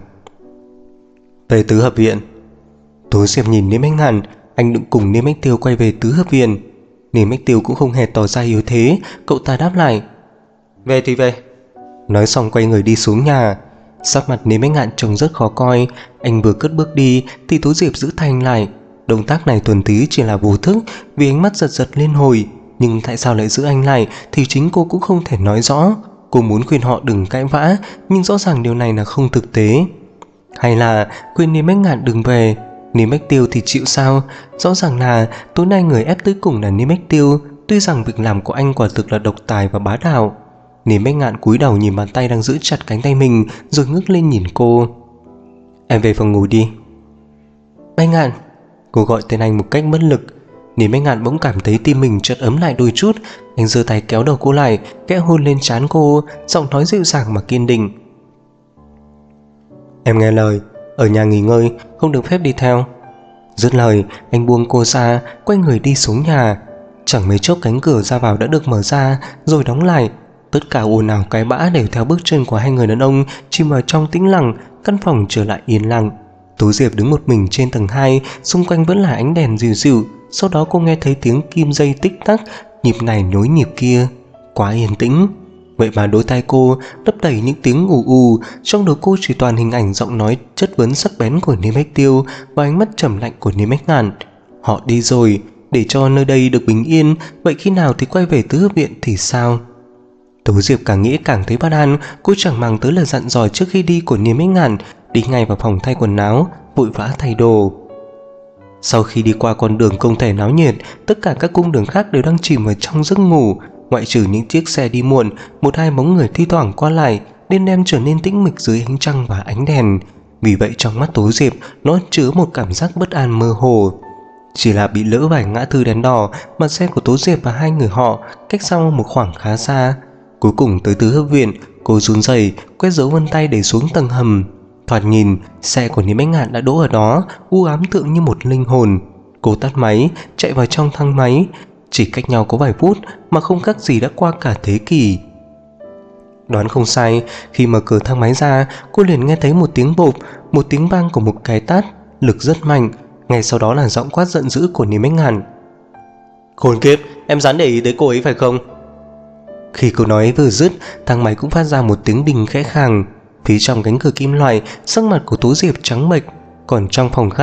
Speaker 2: về tứ hợp viện.
Speaker 1: Tố Diệp nhìn Niêm Bách Ngạn, anh định cùng Niêm Bách Tiêu quay về tứ hợp viện. Niêm Bách Tiêu cũng không hề tỏ ra yếu thế, cậu ta đáp lại:
Speaker 2: về thì về.
Speaker 1: Nói xong quay người đi xuống nhà. Sắc mặt Niêm Bách Ngạn trông rất khó coi. Anh vừa cất bước đi thì Tố Diệp giữ tay anh lại. Động tác này thuần túy chỉ là vô thức, vì ánh mắt giật giật liên hồi. Nhưng tại sao lại giữ anh lại thì chính cô cũng không thể nói rõ. Cô muốn khuyên họ đừng cãi vã, nhưng rõ ràng điều này là không thực tế. Hay là khuyên Niêm Bách Ngạn đừng về, Niêm Bách Tiêu thì chịu sao? Rõ ràng là tối nay người ép tới cùng là Niêm Bách Tiêu. Tuy rằng việc làm của anh quả thực là độc tài và bá đạo. Niêm Bách Ngạn cúi đầu nhìn bàn tay đang giữ chặt cánh tay mình, rồi ngước lên nhìn cô. Em về phòng ngủ đi. Bách Ngạn. Cô gọi tên anh một cách bất lực. Niêm Bách Ngạn bỗng cảm thấy tim mình chợt ấm lại đôi chút. Anh giơ tay kéo đầu cô lại, kẽ hôn lên trán cô, giọng nói dịu dàng mà kiên định: Em nghe lời, ở nhà nghỉ ngơi, không được phép đi theo. Dứt lời, anh buông cô ra, quay người đi xuống nhà. Chẳng mấy chốc cánh cửa ra vào đã được mở ra, rồi đóng lại. Tất cả ồn ào cái bã đều theo bước chân của hai người đàn ông chìm vào trong tĩnh lặng. Căn phòng trở lại yên lặng. Tố Diệp đứng một mình trên tầng 2, xung quanh vẫn là ánh đèn dịu dịu. Sau đó cô nghe thấy tiếng kim dây tích tắc, nhịp này nối nhịp kia. Quá yên tĩnh. Vậy mà đôi tai cô lấp đầy những tiếng ù ù. Trong đầu cô chỉ toàn hình ảnh giọng nói chất vấn sắc bén của Niêm Bách Tiêu và ánh mắt trầm lạnh của Niêm Bách Ngạn. Họ đi rồi, để cho nơi đây được bình yên. Vậy khi nào thì quay về tứ hợp viện thì sao? Tố Diệp càng nghĩ càng thấy bất an. Cô chẳng màng tới lời dặn dò trước khi đi của Niêm Bách Ngạn, đi ngay vào phòng thay quần áo, vội vã thay đồ. Sau khi đi qua con đường không thể náo nhiệt, tất cả các cung đường khác đều đang chìm ở trong giấc ngủ. Ngoại trừ những chiếc xe đi muộn, một hai bóng người thi thoảng qua lại, đêm đêm trở nên tĩnh mịch dưới ánh trăng và ánh đèn. Vì vậy trong mắt Tố Diệp nó chứa một cảm giác bất an mơ hồ. Chỉ là bị lỡ vài ngã tư đèn đỏ mà xe của Tố Diệp và hai người họ cách sau một khoảng khá xa. Cuối cùng tới tứ hợp viện, cô run rẩy quét dấu vân tay để xuống tầng hầm. Thoạt nhìn, xe của Niêm Bách Ngạn đã đỗ ở đó, u ám tựa như một linh hồn. Cô tắt máy, chạy vào trong thang máy. Chỉ cách nhau có vài phút mà không khác gì đã qua cả thế kỷ. Đoán không sai, khi mở cửa thang máy ra, cô liền nghe thấy một tiếng bộp, một tiếng vang của một cái tát, lực rất mạnh. Ngay sau đó là giọng quát giận dữ của Niêm Bách Ngạn.
Speaker 2: Khốn kiếp, em dám để ý tới cô ấy phải không?
Speaker 1: Khi câu nói vừa dứt, thang máy cũng phát ra một tiếng đình khẽ khàng. Phía trong cánh cửa kim loại, sắc mặt của Tố Diệp trắng bệch. Còn trong phòng khách,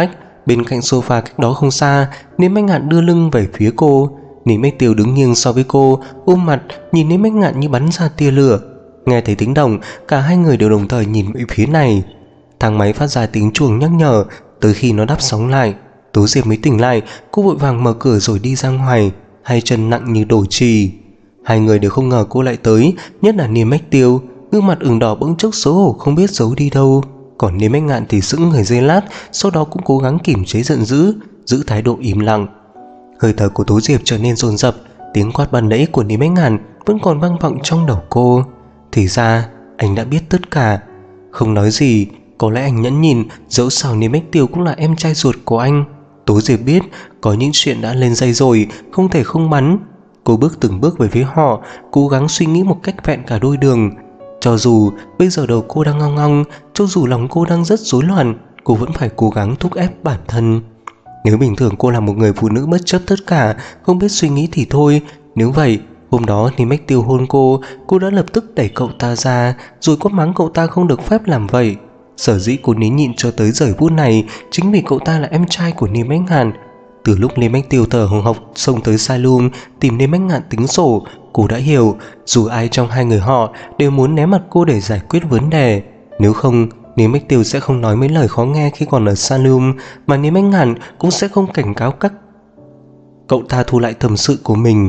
Speaker 1: Bên cạnh sofa cách đó không xa, Niêm Bách Ngạn đưa lưng về phía cô. Niêm Bách Tiêu đứng nghiêng so với cô, ôm mặt nhìn Niêm Bách Ngạn như bắn ra tia lửa. Nghe thấy tiếng động, cả hai người đều đồng thời nhìn về phía này. Thang máy phát ra tiếng chuông nhắc nhở. Tới khi nó đáp sóng lại, Tố Diệp mới tỉnh lại. Cô vội vàng mở cửa rồi đi ra ngoài, hai chân nặng như đổ chì. Hai người đều không ngờ cô lại tới, nhất là Niêm Bách Tiêu, gương mặt ửng đỏ bỗng chốc xấu hổ không biết giấu đi đâu. Còn Niêm Bách Ngạn thì sững người giây lát, sau đó cũng cố gắng kiềm chế giận dữ, giữ thái độ im lặng. Hơi thở của Tố Diệp trở nên dồn dập, tiếng quát ban nãy của Niêm Bách Ngạn vẫn còn vang vọng trong đầu cô. Thì ra anh đã biết tất cả. Không nói gì, có lẽ anh nhẫn nhịn, dẫu sao Niêm Bách Tiêu cũng là em trai ruột của anh. Tố Diệp biết có những chuyện đã lên dây rồi, không thể không bắn. Cô bước từng bước về phía họ, cố gắng suy nghĩ một cách vẹn cả đôi đường. Cho dù bây giờ đầu cô đang ngong ngong, cho dù lòng cô đang rất rối loạn, cô vẫn phải cố gắng thúc ép bản thân. Nếu bình thường cô là một người phụ nữ bất chấp tất cả, không biết suy nghĩ thì thôi. Nếu vậy, hôm đó Niêm Bách Tiêu hôn cô đã lập tức đẩy cậu ta ra, rồi quát mắng cậu ta không được phép làm vậy. Sở dĩ cô nín nhịn cho tới giờ phút này chính vì cậu ta là em trai của Niêm Bách Ngạn. Từ lúc Niêm Bách Tiêu thở hồng hộc xông tới salon tìm Niêm Bách Ngạn tính sổ, cô đã hiểu dù ai trong hai người họ đều muốn né mặt cô để giải quyết vấn đề. Nếu không, Niêm Bách Tiêu sẽ không nói mấy lời khó nghe khi còn ở salon, mà Niêm Bách Ngạn cũng sẽ không cảnh cáo các cậu ta thu lại tâm sự của mình.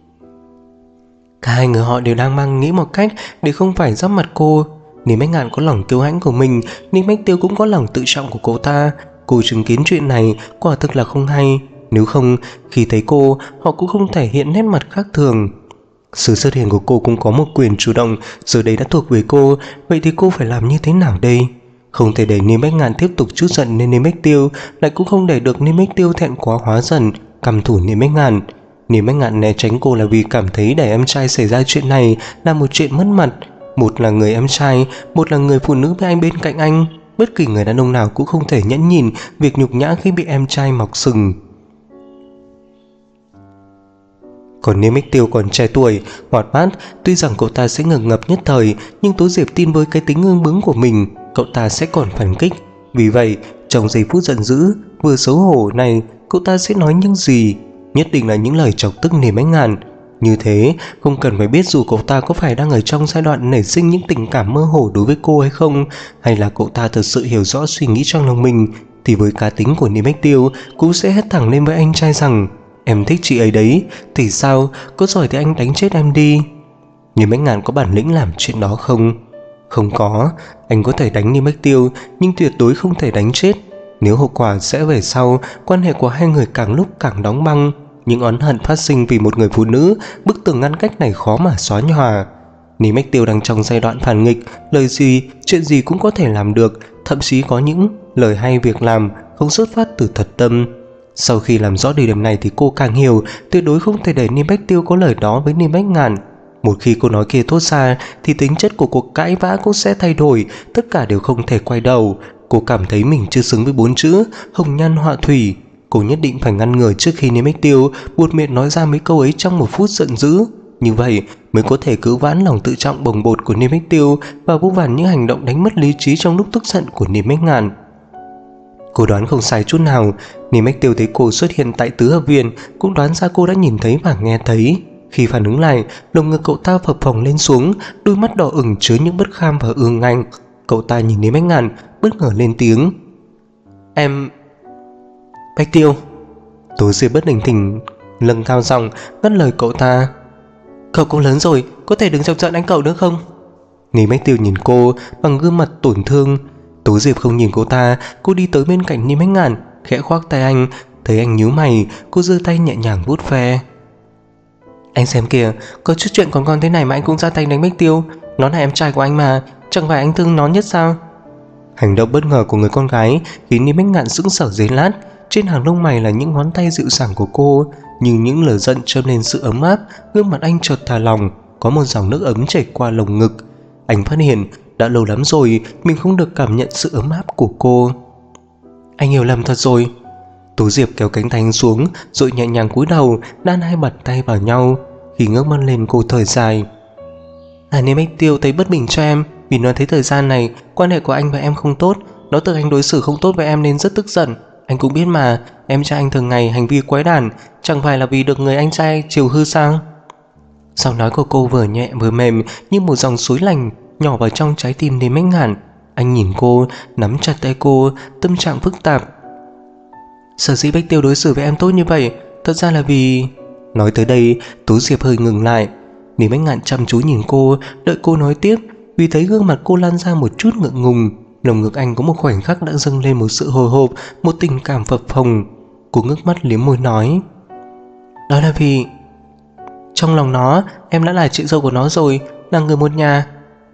Speaker 1: Cả hai người họ đều đang mang nghĩ một cách để không phải giáp mặt cô. Niêm Bách Ngạn có lòng kiêu hãnh của mình, Niêm Bách Tiêu cũng có lòng tự trọng của cô ta. Cô chứng kiến chuyện này quả thực là không hay. Nếu không, khi thấy cô, họ cũng không thể hiện nét mặt khác thường. Sự xuất hiện của cô cũng có một quyền chủ động, giờ đây đã thuộc về cô. Vậy thì cô phải làm như thế nào đây? Không thể để Niêm Bách Ngạn tiếp tục trút giận lên Niêm Bách Tiêu, lại cũng không để được Niêm Bách Tiêu thẹn quá hóa giận, căm thù Niêm Bách Ngạn. Niêm Bách Ngạn né tránh cô là vì cảm thấy để em trai xảy ra chuyện này là một chuyện mất mặt. Một là người em trai, một là người phụ nữ với anh bên cạnh anh. Bất kỳ người đàn ông nào cũng không thể nhẫn nhìn việc nhục nhã khi bị em trai mọc sừng. Còn Niêm Bách Tiêu còn trẻ tuổi, hoạt bát, tuy rằng cậu ta sẽ ngờ ngập nhất thời, nhưng Tố Diệp tin với cái tính ương bướng của mình, cậu ta sẽ còn phản kích. Vì vậy, trong giây phút giận dữ, vừa xấu hổ này, cậu ta sẽ nói những gì? Nhất định là những lời chọc tức Niêm Bách Ngạn. Như thế, không cần phải biết dù cậu ta có phải đang ở trong giai đoạn nảy sinh những tình cảm mơ hồ đối với cô hay không, hay là cậu ta thật sự hiểu rõ suy nghĩ trong lòng mình, thì với cá tính của Niêm Bách Tiêu cũng sẽ hét thẳng lên với anh trai rằng em thích chị ấy đấy, thì sao, có giỏi thì anh đánh chết em đi. Niêm Bách Ngạn có bản lĩnh làm chuyện đó không? Không có. Anh có thể đánh Niêm Bách Tiêu, nhưng tuyệt đối không thể đánh chết. Nếu hậu quả sẽ về sau, quan hệ của hai người càng lúc càng đóng băng. Những oán hận phát sinh vì một người phụ nữ, bức tường ngăn cách này khó mà xóa nhòa. Niêm Bách Tiêu đang trong giai đoạn phản nghịch, lời gì, chuyện gì cũng có thể làm được, thậm chí có những lời hay việc làm không xuất phát từ thật tâm. Sau khi làm rõ điều điểm này thì cô càng hiểu tuyệt đối không thể để Niêm Bách Tiêu có lời đó với Niêm Bách Ngạn. Một khi cô nói kia thốt ra thì tính chất của cuộc cãi vã cũng sẽ thay đổi, tất cả đều không thể quay đầu. Cô cảm thấy mình chưa xứng với 4 chữ hồng nhan họa thủy. Cô nhất định phải ngăn ngừa trước khi Niêm Bách Tiêu buột miệng nói ra mấy câu ấy trong một phút giận dữ. Như vậy mới có thể cứu vãn lòng tự trọng bồng bột của Niêm Bách Tiêu và vô vàn những hành động đánh mất lý trí trong lúc tức giận của Niêm Bách Ngạn. Cô đoán không sai chút nào. Niêm Bách Tiêu thấy cô xuất hiện tại tứ hợp viện cũng đoán ra cô đã nhìn thấy và nghe thấy. Khi phản ứng lại, lồng ngực cậu ta phập phồng lên xuống, đôi mắt đỏ ửng chứa những bất kham và ương ngạnh. Cậu ta nhìn Niêm Bách Ngạn, bất ngờ lên tiếng: Em... Bách Tiêu. Tố Diệp bất đình thình nâng cao giọng ngắt lời cậu ta: Cậu cũng lớn rồi, có thể đừng chọc giận anh cậu nữa không? Niêm Bách Tiêu nhìn cô bằng gương mặt tổn thương. Tố Diệp không nhìn cô ta, cô đi tới bên cạnh Niêm Bách Ngạn, khẽ khoác tay anh. Thấy anh nhíu mày, cô giơ tay nhẹ nhàng vuốt ve. Anh xem kìa, có chút chuyện còn thế này mà anh cũng ra tay đánh Bách Tiêu. Nó là em trai của anh mà, chẳng phải anh thương nó nhất sao? Hành động bất ngờ của người con gái khiến Niêm Bách Ngạn sững sờ giây lát. Trên hàng lông mày là những ngón tay dịu dàng của cô, nhưng những lời giận châm lên sự ấm áp. Gương mặt anh chợt thả lỏng, có một dòng nước ấm chảy qua lồng ngực. Anh phát hiện đã lâu lắm rồi mình không được cảm nhận sự ấm áp của cô. Anh hiểu lầm thật rồi. Tố Diệp kéo cánh tay anh xuống rồi nhẹ nhàng cúi đầu, đan hai bàn tay vào nhau. Khi ngước mắt lên, cô thở dài. Niêm Bách Tiêu thấy bất bình cho em, vì nó thấy thời gian này quan hệ của anh và em không tốt. Nó tưởng anh đối xử không tốt với em nên rất tức giận.
Speaker 2: Anh cũng biết mà, em trai anh thường ngày hành vi quái đản, chẳng phải là vì được người anh trai chiều hư sao? Giọng nói của cô vừa nhẹ vừa mềm như một dòng suối lành nhỏ vào trong trái tim Lý Mách Ngạn. Anh nhìn cô, nắm chặt tay cô, tâm trạng phức tạp. Sở dĩ Bách Tiêu đối xử với em tốt như vậy, thật ra là vì... Nói tới đây, Tú Diệp hơi ngừng lại. Lý Mách Ngạn chăm chú nhìn cô, đợi cô nói tiếp, vì thấy gương mặt cô lan ra một chút ngượng ngùng. Lồng ngực anh có một khoảnh khắc đã dâng lên một sự hồi hộp, một tình cảm phập phồng. Cô ngước mắt liếm môi nói, đó là vì trong lòng nó em đã là chị dâu của nó rồi, là người một nhà.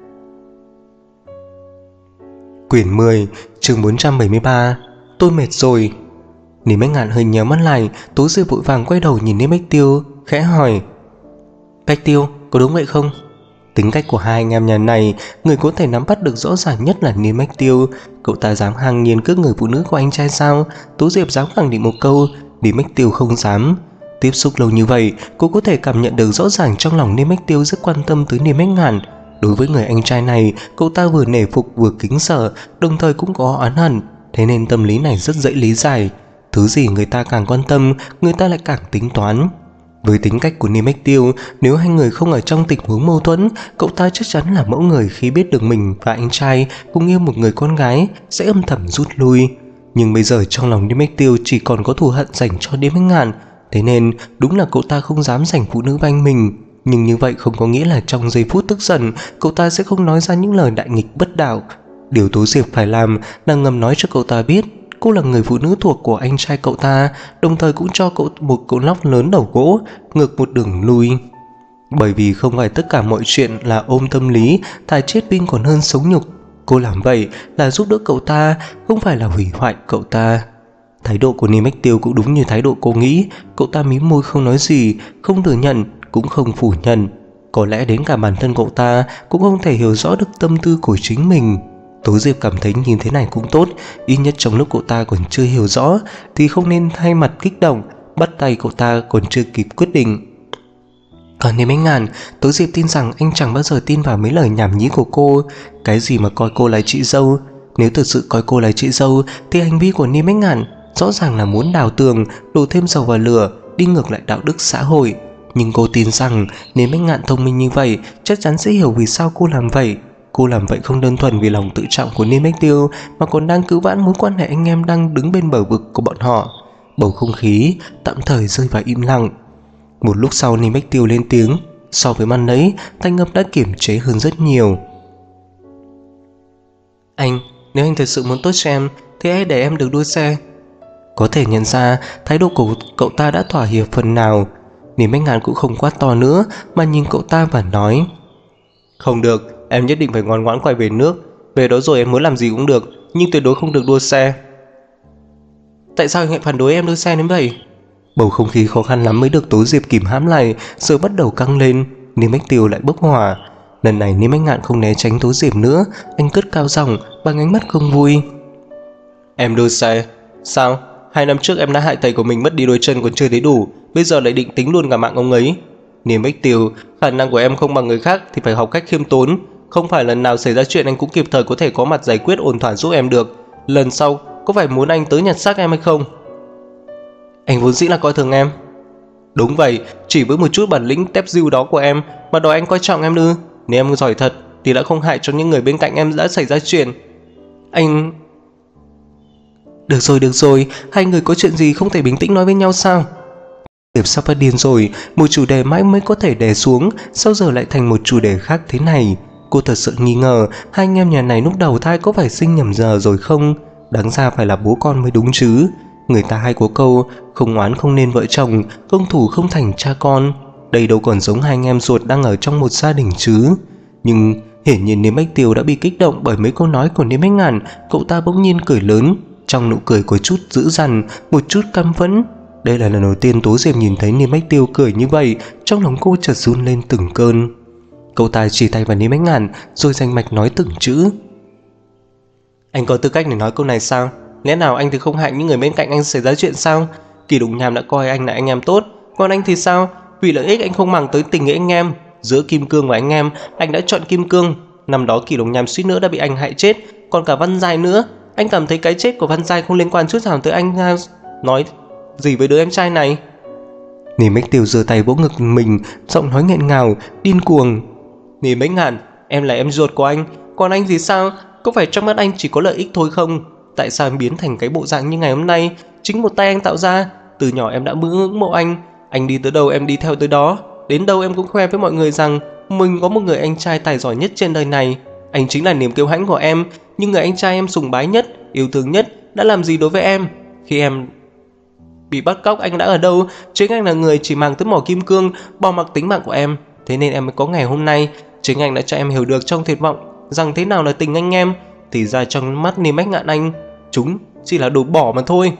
Speaker 2: Quyển 10, chương 473. Tôi mệt rồi. Lý Bách Ngạn hơi nhíu mắt lại. Tú Diệp vội vàng quay đầu nhìn đến Bách Tiêu, khẽ hỏi, Bách Tiêu, có đúng vậy không? Tính cách của hai anh em nhà này, người có thể nắm bắt được rõ ràng nhất là Lý Bách Tiêu. Cậu ta dám ngang nhiên cướp người phụ nữ của anh trai sao? Tú Diệp dám khẳng định một câu, Lý Bách Tiêu không dám. Tiếp xúc lâu như vậy, cô có thể cảm nhận được rõ ràng trong lòng Lý Bách Tiêu rất quan tâm tới Lý Bách Ngạn. Đối với người anh trai này, cậu ta vừa nể phục vừa kính sợ, đồng thời cũng có oán hận, thế nên tâm lý này rất dễ lý giải. Thứ gì người ta càng quan tâm, người ta lại càng tính toán. Với tính cách của Lý Bách Tiêu, nếu hai người không ở trong tình huống mâu thuẫn, cậu ta chắc chắn là mẫu người khi biết được mình và anh trai cùng yêu một người con gái sẽ âm thầm rút lui. Nhưng bây giờ trong lòng Lý Bách Tiêu chỉ còn có thù hận dành cho Lý Bách Ngạn, thế nên đúng là cậu ta không dám giành phụ nữ với anh mình. Nhưng như vậy không có nghĩa là trong giây phút tức giận, cậu ta sẽ không nói ra những lời đại nghịch bất đạo. Điều Tố Diệp phải làm là ngầm nói cho cậu ta biết cô là người phụ nữ thuộc của anh trai cậu ta, đồng thời cũng cho cậu một cỗ lóc lớn đầu gỗ, ngược một đường lui. Bởi vì không phải tất cả mọi chuyện là ôm tâm lý, thà chết Vinh còn hơn sống nhục. Cô làm vậy là giúp đỡ cậu ta, không phải là hủy hoại cậu ta. Thái độ của Lý Bách Tiêu cũng đúng như thái độ cô nghĩ. Cậu ta mím môi không nói gì, không thừa nhận cũng không phủ nhận. Có lẽ đến cả bản thân cậu ta cũng không thể hiểu rõ được tâm tư của chính mình. Tố Diệp cảm thấy như thế này cũng tốt, ít nhất trong lúc cậu ta còn chưa hiểu rõ thì không nên thay mặt kích động, bắt tay cậu ta còn chưa kịp quyết định. Còn Lý Bách Ngạn, Tố Diệp tin rằng anh chẳng bao giờ tin vào mấy lời nhảm nhí của cô. Cái gì mà coi cô là chị dâu, nếu thực sự coi cô là chị dâu thì hành vi của Lý Bách Ngạn rõ ràng là muốn đào tường, đổ thêm dầu vào lửa, đi ngược lại đạo đức xã hội. Nhưng cô tin rằng Lý Bách Ngạn thông minh như vậy chắc chắn sẽ hiểu vì sao cô làm vậy. Cô làm vậy không đơn thuần vì lòng tự trọng của Lý Bách Tiêu, mà còn đang cứu vãn mối quan hệ anh em đang đứng bên bờ vực của bọn họ. Bầu không khí tạm thời rơi vào im lặng. Một lúc sau Lý Bách Tiêu lên tiếng, so với ban nãy thanh âm đã kiềm chế hơn rất nhiều. Anh, nếu anh thật sự muốn tốt cho em thì hãy để em được đua xe. Có thể nhận ra thái độ của cậu ta đã thỏa hiệp phần nào. Lý Bách Ngạn cũng không quát to nữa mà nhìn cậu ta và nói, không được, em nhất định phải ngoan ngoãn quay về nước. Về đó rồi em muốn làm gì cũng được, nhưng tuyệt đối không được đua xe. Tại sao anh lại phản đối em đua xe đến vậy? Bầu không khí khó khăn lắm mới được Tố Diệp kìm hãm lại, rồi bắt đầu căng lên. Lý Bách Tiêu lại bốc hỏa. Lần này Lý Bách Ngạn không né tránh Tố Diệp nữa, anh cất cao giọng bằng ánh mắt không vui. Em đua xe? Sao? 2 năm trước em đã hại thầy của mình mất đi đôi chân còn chưa thấy đủ, bây giờ lại định tính luôn cả mạng ông ấy. Lý Bách Tiêu, khả năng của em không bằng người khác thì phải học cách khiêm tốn. Không phải lần nào xảy ra chuyện anh cũng kịp thời có thể có mặt giải quyết ổn thỏa giúp em được. Lần sau có phải muốn anh tới nhặt xác em hay không? Anh vốn dĩ là coi thường em. Đúng vậy, chỉ với một chút bản lĩnh tép diêu đó của em mà đòi anh coi trọng em ư? Nếu em giỏi thật thì đã không hại cho những người bên cạnh em đã xảy ra chuyện. Anh... Được rồi, hai người có chuyện gì không thể bình tĩnh nói với nhau sao? Diệp sắp phát điên rồi, một chủ đề mãi mới có thể đè xuống, sao giờ lại thành một chủ đề khác thế này? Cô thật sự nghi ngờ hai anh em nhà này lúc đầu thai có phải sinh nhầm giờ rồi không? Đáng ra phải là bố con mới đúng chứ. Người ta hay có câu không oán không nên vợ chồng, công thủ không thành cha con. Đây đâu còn giống hai anh em ruột đang ở trong một gia đình chứ. Nhưng hiển nhiên Lý Bách Tiêu đã bị kích động bởi mấy câu nói của Lý Bách Ngạn. Cậu ta bỗng nhiên cười lớn, trong nụ cười có chút dữ dằn, một chút căm phẫn. Đây là lần đầu tiên Tố Diệp nhìn thấy Lý Bách Tiêu cười như vậy, trong lòng cô chợt run lên từng cơn. Cậu ta chỉ tay vào Lý Bách Ngạn rồi rành mạch nói từng chữ. Anh có tư cách để nói câu này sao? Lẽ nào anh thì không hại những người bên cạnh anh xảy ra chuyện sao? Kỳ Đụng Nham đã coi anh là anh em tốt, còn anh thì sao? Vì lợi ích anh không màng tới tình nghĩa anh em. Giữa Kim Cương và anh em, anh đã chọn Kim Cương. Năm đó Kỳ Đụng Nham suýt nữa đã bị anh hại chết, còn cả Văn Giai nữa. Anh cảm thấy cái chết của Văn Giai không liên quan chút nào tới anh nói gì với đứa em trai này?
Speaker 1: Niềm Bách Tiêu giơ tay vỗ ngực mình, giọng nói nghẹn ngào, điên cuồng.
Speaker 2: Niềm Bách Ngạn, em là em ruột của anh, còn anh thì sao? Có phải trong mắt anh chỉ có lợi ích thôi không? Tại sao em biến thành cái bộ dạng như ngày hôm nay? Chính một tay anh tạo ra. Từ nhỏ em đã ngưỡng mộ anh đi tới đâu em đi theo tới đó. Đến đâu em cũng khoe với mọi người rằng mình có một người anh trai tài giỏi nhất trên đời này. Anh chính là niềm kiêu hãnh của em. Nhưng người anh trai em sùng bái nhất, yêu thương nhất đã làm gì đối với em? Khi em bị bắt cóc anh đã ở đâu? Chính anh là người chỉ mang tới mỏ kim cương, bỏ mặc tính mạng của em. Thế nên em mới có ngày hôm nay. Chính anh đã cho em hiểu được trong tuyệt vọng rằng thế nào là tình anh em. Thì ra trong mắt Niềm Bách Ngạn anh, chúng chỉ là đồ bỏ mà thôi.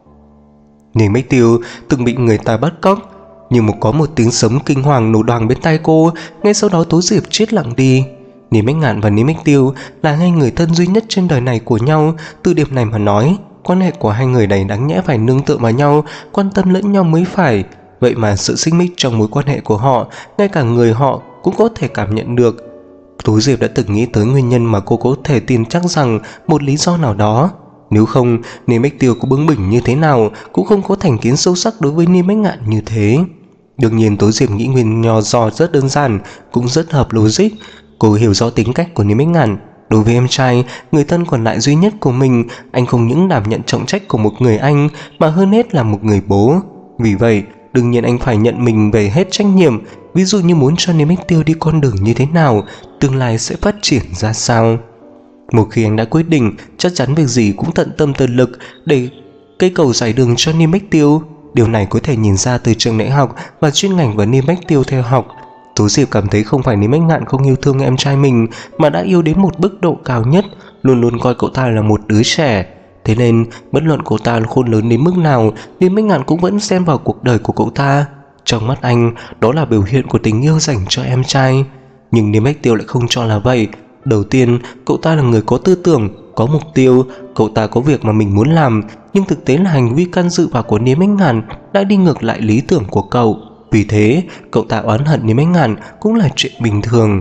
Speaker 1: Niềm Bách Tiêu từng bị người ta bắt cóc, nhưng có một tiếng sấm kinh hoàng nổ đoàng bên tai cô. Ngay sau đó Tố Diệp chết lặng đi. Niềm Bách Ngạn và Niềm Bách Tiêu là hai người thân duy nhất trên đời này của nhau. Từ điểm này mà nói, quan hệ của hai người này đáng nhẽ phải nương tựa vào nhau, quan tâm lẫn nhau mới phải. Vậy mà sự xích mích trong mối quan hệ của họ, ngay cả người họ cũng có thể cảm nhận được. Tố Diệp đã từng nghĩ tới nguyên nhân mà cô có thể tin chắc rằng một lý do nào đó. Nếu không, Niềm Bách Tiêu có bướng bỉnh như thế nào cũng không có thành kiến sâu sắc đối với Niềm Bách Ngạn như thế. Đương nhiên Tố Diệp nghĩ nguyên do rất đơn giản, cũng rất hợp logic. Cô hiểu rõ tính cách của Niềm Bách Ngạn. Đối với em trai, người thân còn lại duy nhất của mình, anh không những đảm nhận trọng trách của một người anh, mà hơn hết là một người bố. Vì vậy, đương nhiên anh phải nhận mình về hết trách nhiệm. Ví dụ như muốn cho Niềm Bách Tiêu đi con đường như thế nào, tương lai sẽ phát triển ra sao. Một khi anh đã quyết định, chắc chắn việc gì cũng tận tâm tận lực để cây cầu giải đường cho Niềm Bách Tiêu. Điều này có thể nhìn ra từ trường đại học và chuyên ngành của Niềm Bách Tiêu theo học. Tố Diệp cảm thấy không phải Niềm Bách Ngạn không yêu thương em trai mình, mà đã yêu đến một mức độ cao nhất, luôn luôn coi cậu ta là một đứa trẻ. Thế nên bất luận cậu ta khôn lớn đến mức nào, Niềm Bách Ngạn cũng vẫn xem vào cuộc đời của cậu ta. Trong mắt anh, đó là biểu hiện của tình yêu dành cho em trai. Nhưng Niềm Bách Tiêu lại không cho là vậy. Đầu tiên, cậu ta là người có tư tưởng, có mục tiêu. Cậu ta có việc mà mình muốn làm, nhưng thực tế là hành vi can dự vào của Niềm Bách Ngạn đã đi ngược lại lý tưởng của cậu. Vì thế, cậu ta oán hận Niềm Bách Ngạn cũng là chuyện bình thường.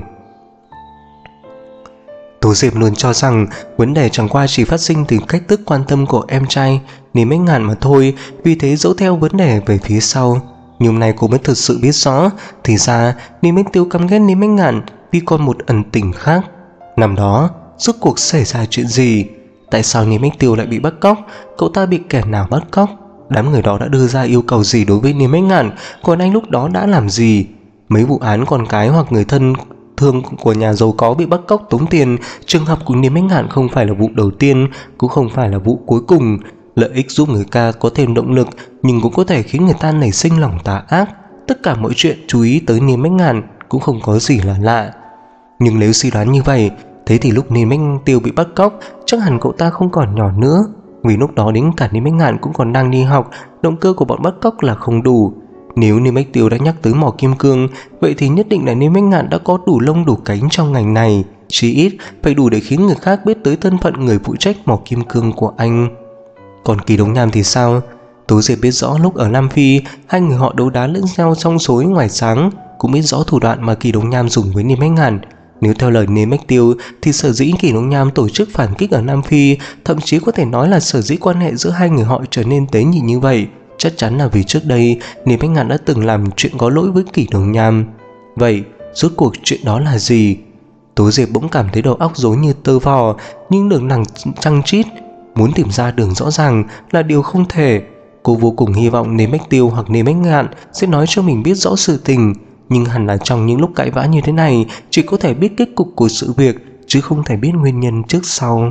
Speaker 1: Tố Diệp luôn cho rằng vấn đề chẳng qua chỉ phát sinh từ cách thức quan tâm của em trai Niềm Bách Ngạn mà thôi, vì thế dẫu theo vấn đề về phía sau. Nhưng hôm nay cô mới thực sự biết rõ, thì ra Niềm Bách Tiêu căm ghét Niềm Bách Ngạn vì còn một ẩn tình khác. Năm đó, rốt cuộc xảy ra chuyện gì? Tại sao Niềm Bách Tiêu lại bị bắt cóc? Cậu ta bị kẻ nào bắt cóc? Đám người đó đã đưa ra yêu cầu gì đối với Niềm Bách Ngạn? Còn anh lúc đó đã làm gì? Mấy vụ án con cái hoặc người thân thương của nhà giàu có bị bắt cóc tống tiền, trường hợp của Niềm Bách Ngạn không phải là vụ đầu tiên, cũng không phải là vụ cuối cùng. Lợi ích giúp người ta có thêm động lực, nhưng cũng có thể khiến người ta nảy sinh lòng tà ác. Tất cả mọi chuyện chú ý tới Niềm Bách Ngạn cũng không có gì là lạ. Nhưng nếu suy đoán như vậy, thế thì lúc Niềm Bách Tiêu bị bắt cóc, chắc hẳn cậu ta không còn nhỏ nữa. Vì lúc đó đến cả Niềm Bách Ngạn cũng còn đang đi học, động cơ của bọn bắt cóc là không đủ. Nếu Niềm Bách Tiêu đã nhắc tới mỏ kim cương, vậy thì nhất định là Niềm Bách Ngạn đã có đủ lông đủ cánh trong ngành này. Chỉ ít phải đủ để khiến người khác biết tới thân phận người phụ trách mỏ kim cương của anh. Còn Kỳ Đống Nham thì sao? Tố Diệp biết rõ lúc ở Nam Phi, hai người họ đấu đá lẫn nhau trong tối ngoài sáng, cũng biết rõ thủ đoạn mà Kỳ Đống Nham dùng với Niềm Bách Ngạn. Nếu theo lời Niềm Bách Tiêu thì sở dĩ Kỳ Đống Nham tổ chức phản kích ở Nam Phi, thậm chí có thể nói là sở dĩ quan hệ giữa hai người họ trở nên tế nhị như vậy, chắc chắn là vì trước đây Niềm Bách Ngạn đã từng làm chuyện có lỗi với Kỳ Đống Nham. Vậy rốt cuộc chuyện đó là gì? Tố Diệp bỗng cảm thấy đầu óc rối như tơ vò, nhưng đường nằng trăng trít. Muốn tìm ra đường rõ ràng là điều không thể. Cô vô cùng hy vọng Niềm Bách Tiêu hoặc Niềm Bách Ngạn sẽ nói cho mình biết rõ sự tình, nhưng hẳn là trong những lúc cãi vã như thế này, chỉ có thể biết kết cục của sự việc, chứ không thể biết nguyên nhân trước sau.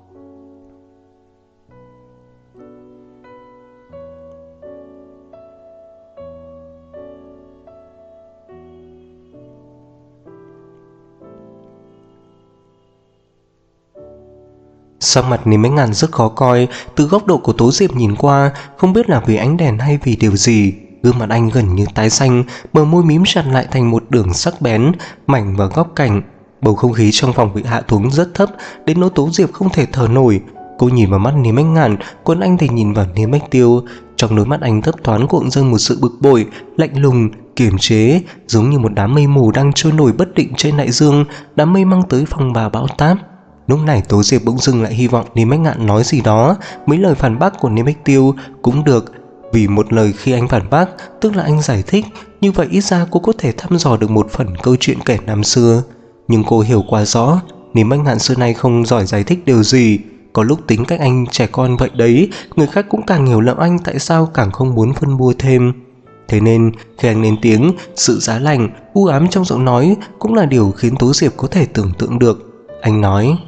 Speaker 1: Sắc mặt Niềm Bách Ngạn rất khó coi. Từ góc độ của Tố Diệp nhìn qua, không biết là vì ánh đèn hay vì điều gì, gương mặt anh gần như tái xanh, bờ môi mím chặt lại thành một đường sắc bén, mảnh vào góc cạnh. Bầu không khí trong phòng bị hạ xuống rất thấp, đến nỗi Tố Diệp không thể thở nổi. Cô nhìn vào mắt Niềm Bách Ngạn, còn anh thì nhìn vào Niềm Bách Tiêu. Trong đôi mắt anh thấp thoáng cuộn dâng một sự bực bội, lạnh lùng, kiềm chế, giống như một đám mây mù đang trôi nổi bất định trên đại dương, đám mây mang tới phong ba bão táp. Lúc này Tố Diệp bỗng dưng lại hy vọng Niêm Bách Ngạn nói gì đó, mấy lời phản bác của Niêm Bách Tiêu cũng được, vì một lời khi anh phản bác tức là anh giải thích, như vậy ít ra cô có thể thăm dò được một phần câu chuyện kể năm xưa. Nhưng cô hiểu quá rõ Niêm Bách Ngạn xưa nay không giỏi giải thích điều gì, có lúc tính cách anh trẻ con vậy đấy, người khác cũng càng hiểu lầm anh tại sao càng không muốn phân bua thêm. Thế nên khi anh lên tiếng, sự giá lạnh, u ám trong giọng nói cũng là điều khiến Tố Diệp có thể tưởng tượng được. Anh nói: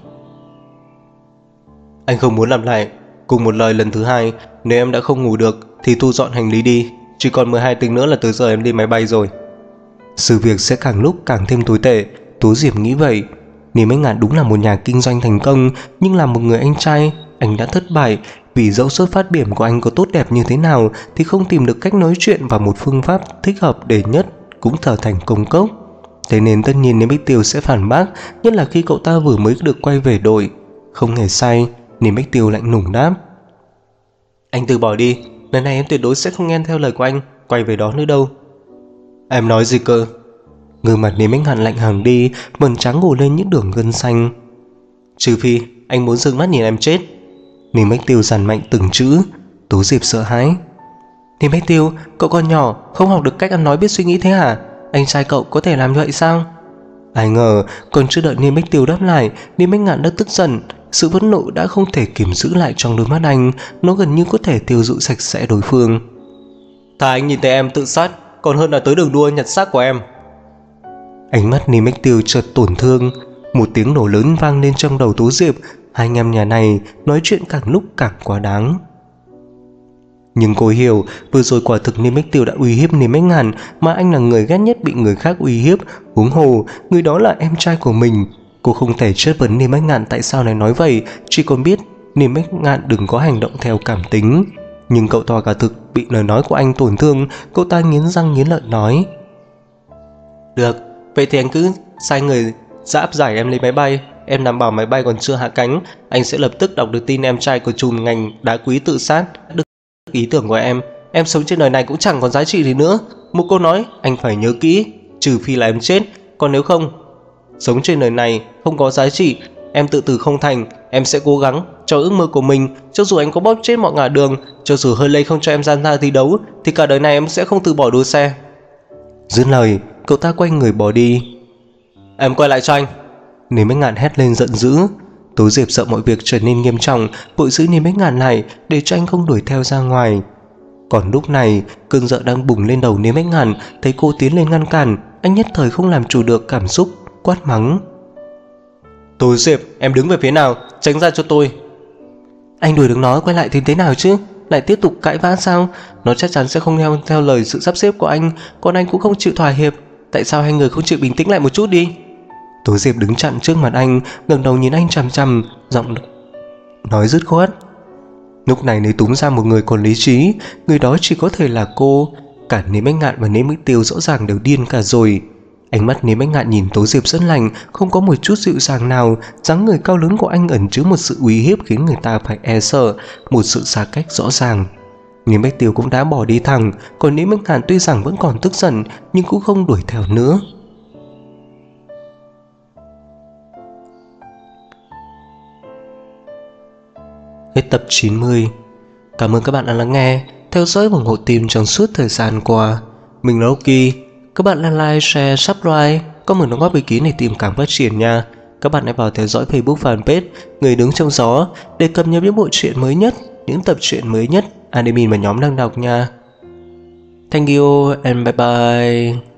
Speaker 2: Anh không muốn làm lại cùng một lời lần thứ hai. Nếu em đã không ngủ được thì thu dọn hành lý đi, chỉ còn 12 tiếng nữa là tới giờ em đi máy bay rồi.
Speaker 1: Sự việc sẽ càng lúc càng thêm tồi tệ, Tố Diệp nghĩ vậy. Niêm Bách Ngạn đúng là một nhà kinh doanh thành công, nhưng là một người anh trai, anh đã thất bại, vì dẫu xuất phát điểm của anh có tốt đẹp như thế nào thì không tìm được cách nói chuyện và một phương pháp thích hợp để nhất cũng trở thành công cốc. Thế nên tất nhiên Niêm Bách Tiêu sẽ phản bác, nhất là khi cậu ta vừa mới được quay về đội. Không hề sai, Niêm Bách Tiêu lạnh lùng đáp:
Speaker 2: Anh từ bỏ đi, lần này em tuyệt đối sẽ không nghe theo lời của anh quay về đó nữa đâu. Em nói gì cơ?
Speaker 1: Gương mặt Niêm Bách Ngạn lạnh hẳn đi, mờn trắng gồ lên những đường gân xanh.
Speaker 2: Trừ phi anh muốn dừng mắt nhìn em chết.
Speaker 1: Niêm Bách Tiêu dằn mạnh từng chữ. Tố Diệp sợ hãi:
Speaker 2: Niêm Bách Tiêu, cậu còn nhỏ, không học được cách ăn nói biết suy nghĩ thế hả? Anh trai cậu có thể làm như vậy sao?
Speaker 1: Ai ngờ còn chưa đợi Niêm Bách Tiêu đáp lại, Niêm Bách Ngạn đã tức giận. Sự phẫn nộ đã không thể kiềm giữ lại trong đôi mắt anh, nó gần như có thể tiêu dụ sạch sẽ đối phương.
Speaker 2: Thà anh nhìn thấy em tự sát còn hơn là tới đường đua nhặt xác của em.
Speaker 1: Ánh mắt Niêm Bách Tiêu chợt tổn thương. Một tiếng nổ lớn vang lên trong đầu Tố Diệp. Hai anh em nhà này nói chuyện càng lúc càng quá đáng. Nhưng cô hiểu vừa rồi quả thực Niêm Bách Tiêu đã uy hiếp Niêm Bách Ngạn, mà anh là người ghét nhất bị người khác uy hiếp, huống hồ người đó là em trai của mình. Cô không thể chất vấn Niêm Bách Ngạn tại sao lại nói vậy, chỉ còn biết Niêm Bách Ngạn đừng có hành động theo cảm tính. Nhưng cậu to cả thực bị lời nói của anh tổn thương, cậu ta nghiến răng nghiến lợi nói:
Speaker 2: Được, vậy thì anh cứ sai người áp giải em lên máy bay. Em đảm bảo máy bay còn chưa hạ cánh, anh sẽ lập tức đọc được tin em trai của trùm ngành đá quý tự sát. Được ý tưởng của em sống trên đời này cũng chẳng còn giá trị gì nữa. Một câu nói anh phải nhớ kỹ, trừ phi là em chết, còn nếu không, sống trên đời này không có giá trị. Em tự tử không thành, em sẽ cố gắng cho ước mơ của mình, cho dù anh có bóp chết mọi ngả đường, cho dù hơi lây không cho em gian ra thi đấu, thì cả đời này em sẽ không từ bỏ đua xe.
Speaker 1: Dứt lời, cậu ta quay người bỏ đi.
Speaker 2: Em quay lại cho anh.
Speaker 1: Niêm Bách Ngạn hét lên giận dữ. Tố Diệp sợ mọi việc trở nên nghiêm trọng, vội giữ Niêm Bách Ngạn lại để cho anh không đuổi theo ra ngoài. Còn lúc này cơn giận đang bùng lên đầu Niêm Bách Ngạn, thấy cô tiến lên ngăn cản, anh nhất thời không làm chủ được cảm xúc, quát mắng:
Speaker 2: Tố Diệp, em đứng về phía nào, tránh ra cho tôi.
Speaker 1: Anh đuổi được nó quay lại thì thế nào chứ? Lại tiếp tục cãi vã sao? Nó chắc chắn sẽ không theo lời sự sắp xếp của anh, còn anh cũng không chịu thỏa hiệp. Tại sao hai người không chịu bình tĩnh lại một chút đi? Tố Diệp đứng chặn trước mặt anh, ngẩng đầu nhìn anh chằm chằm, giọng nói dứt khoát. Lúc này nếu túm ra một người còn lý trí, người đó chỉ có thể là cô. Cả Niêm Bách Ngạn và Niêm Bách Tiêu rõ ràng đều điên cả rồi. Ánh mắt Niêm Bách Ngạn nhìn Tố Diệp rất lạnh, không có một chút dịu dàng nào. Dáng người cao lớn của anh ẩn chứa một sự uy hiếp khiến người ta phải e sợ, một sự xa cách rõ ràng. Niêm Bách Tiêu cũng đã bỏ đi thẳng, còn Niêm Bách Ngạn tuy rằng vẫn còn tức giận nhưng cũng không đuổi theo nữa. Hết tập 90. Cảm ơn các bạn đã lắng nghe, theo dõi và ủng hộ team trong suốt thời gian qua. Mình là Rocky. Các bạn hãy like, share, subscribe, comment đóng góp ý kiến để team càng phát triển nha. Các bạn hãy vào theo dõi Facebook fanpage Người Đứng Trong Gió để cập nhật những bộ truyện mới nhất, những tập truyện mới nhất admin và nhóm đang đọc nha. Thank you and bye bye.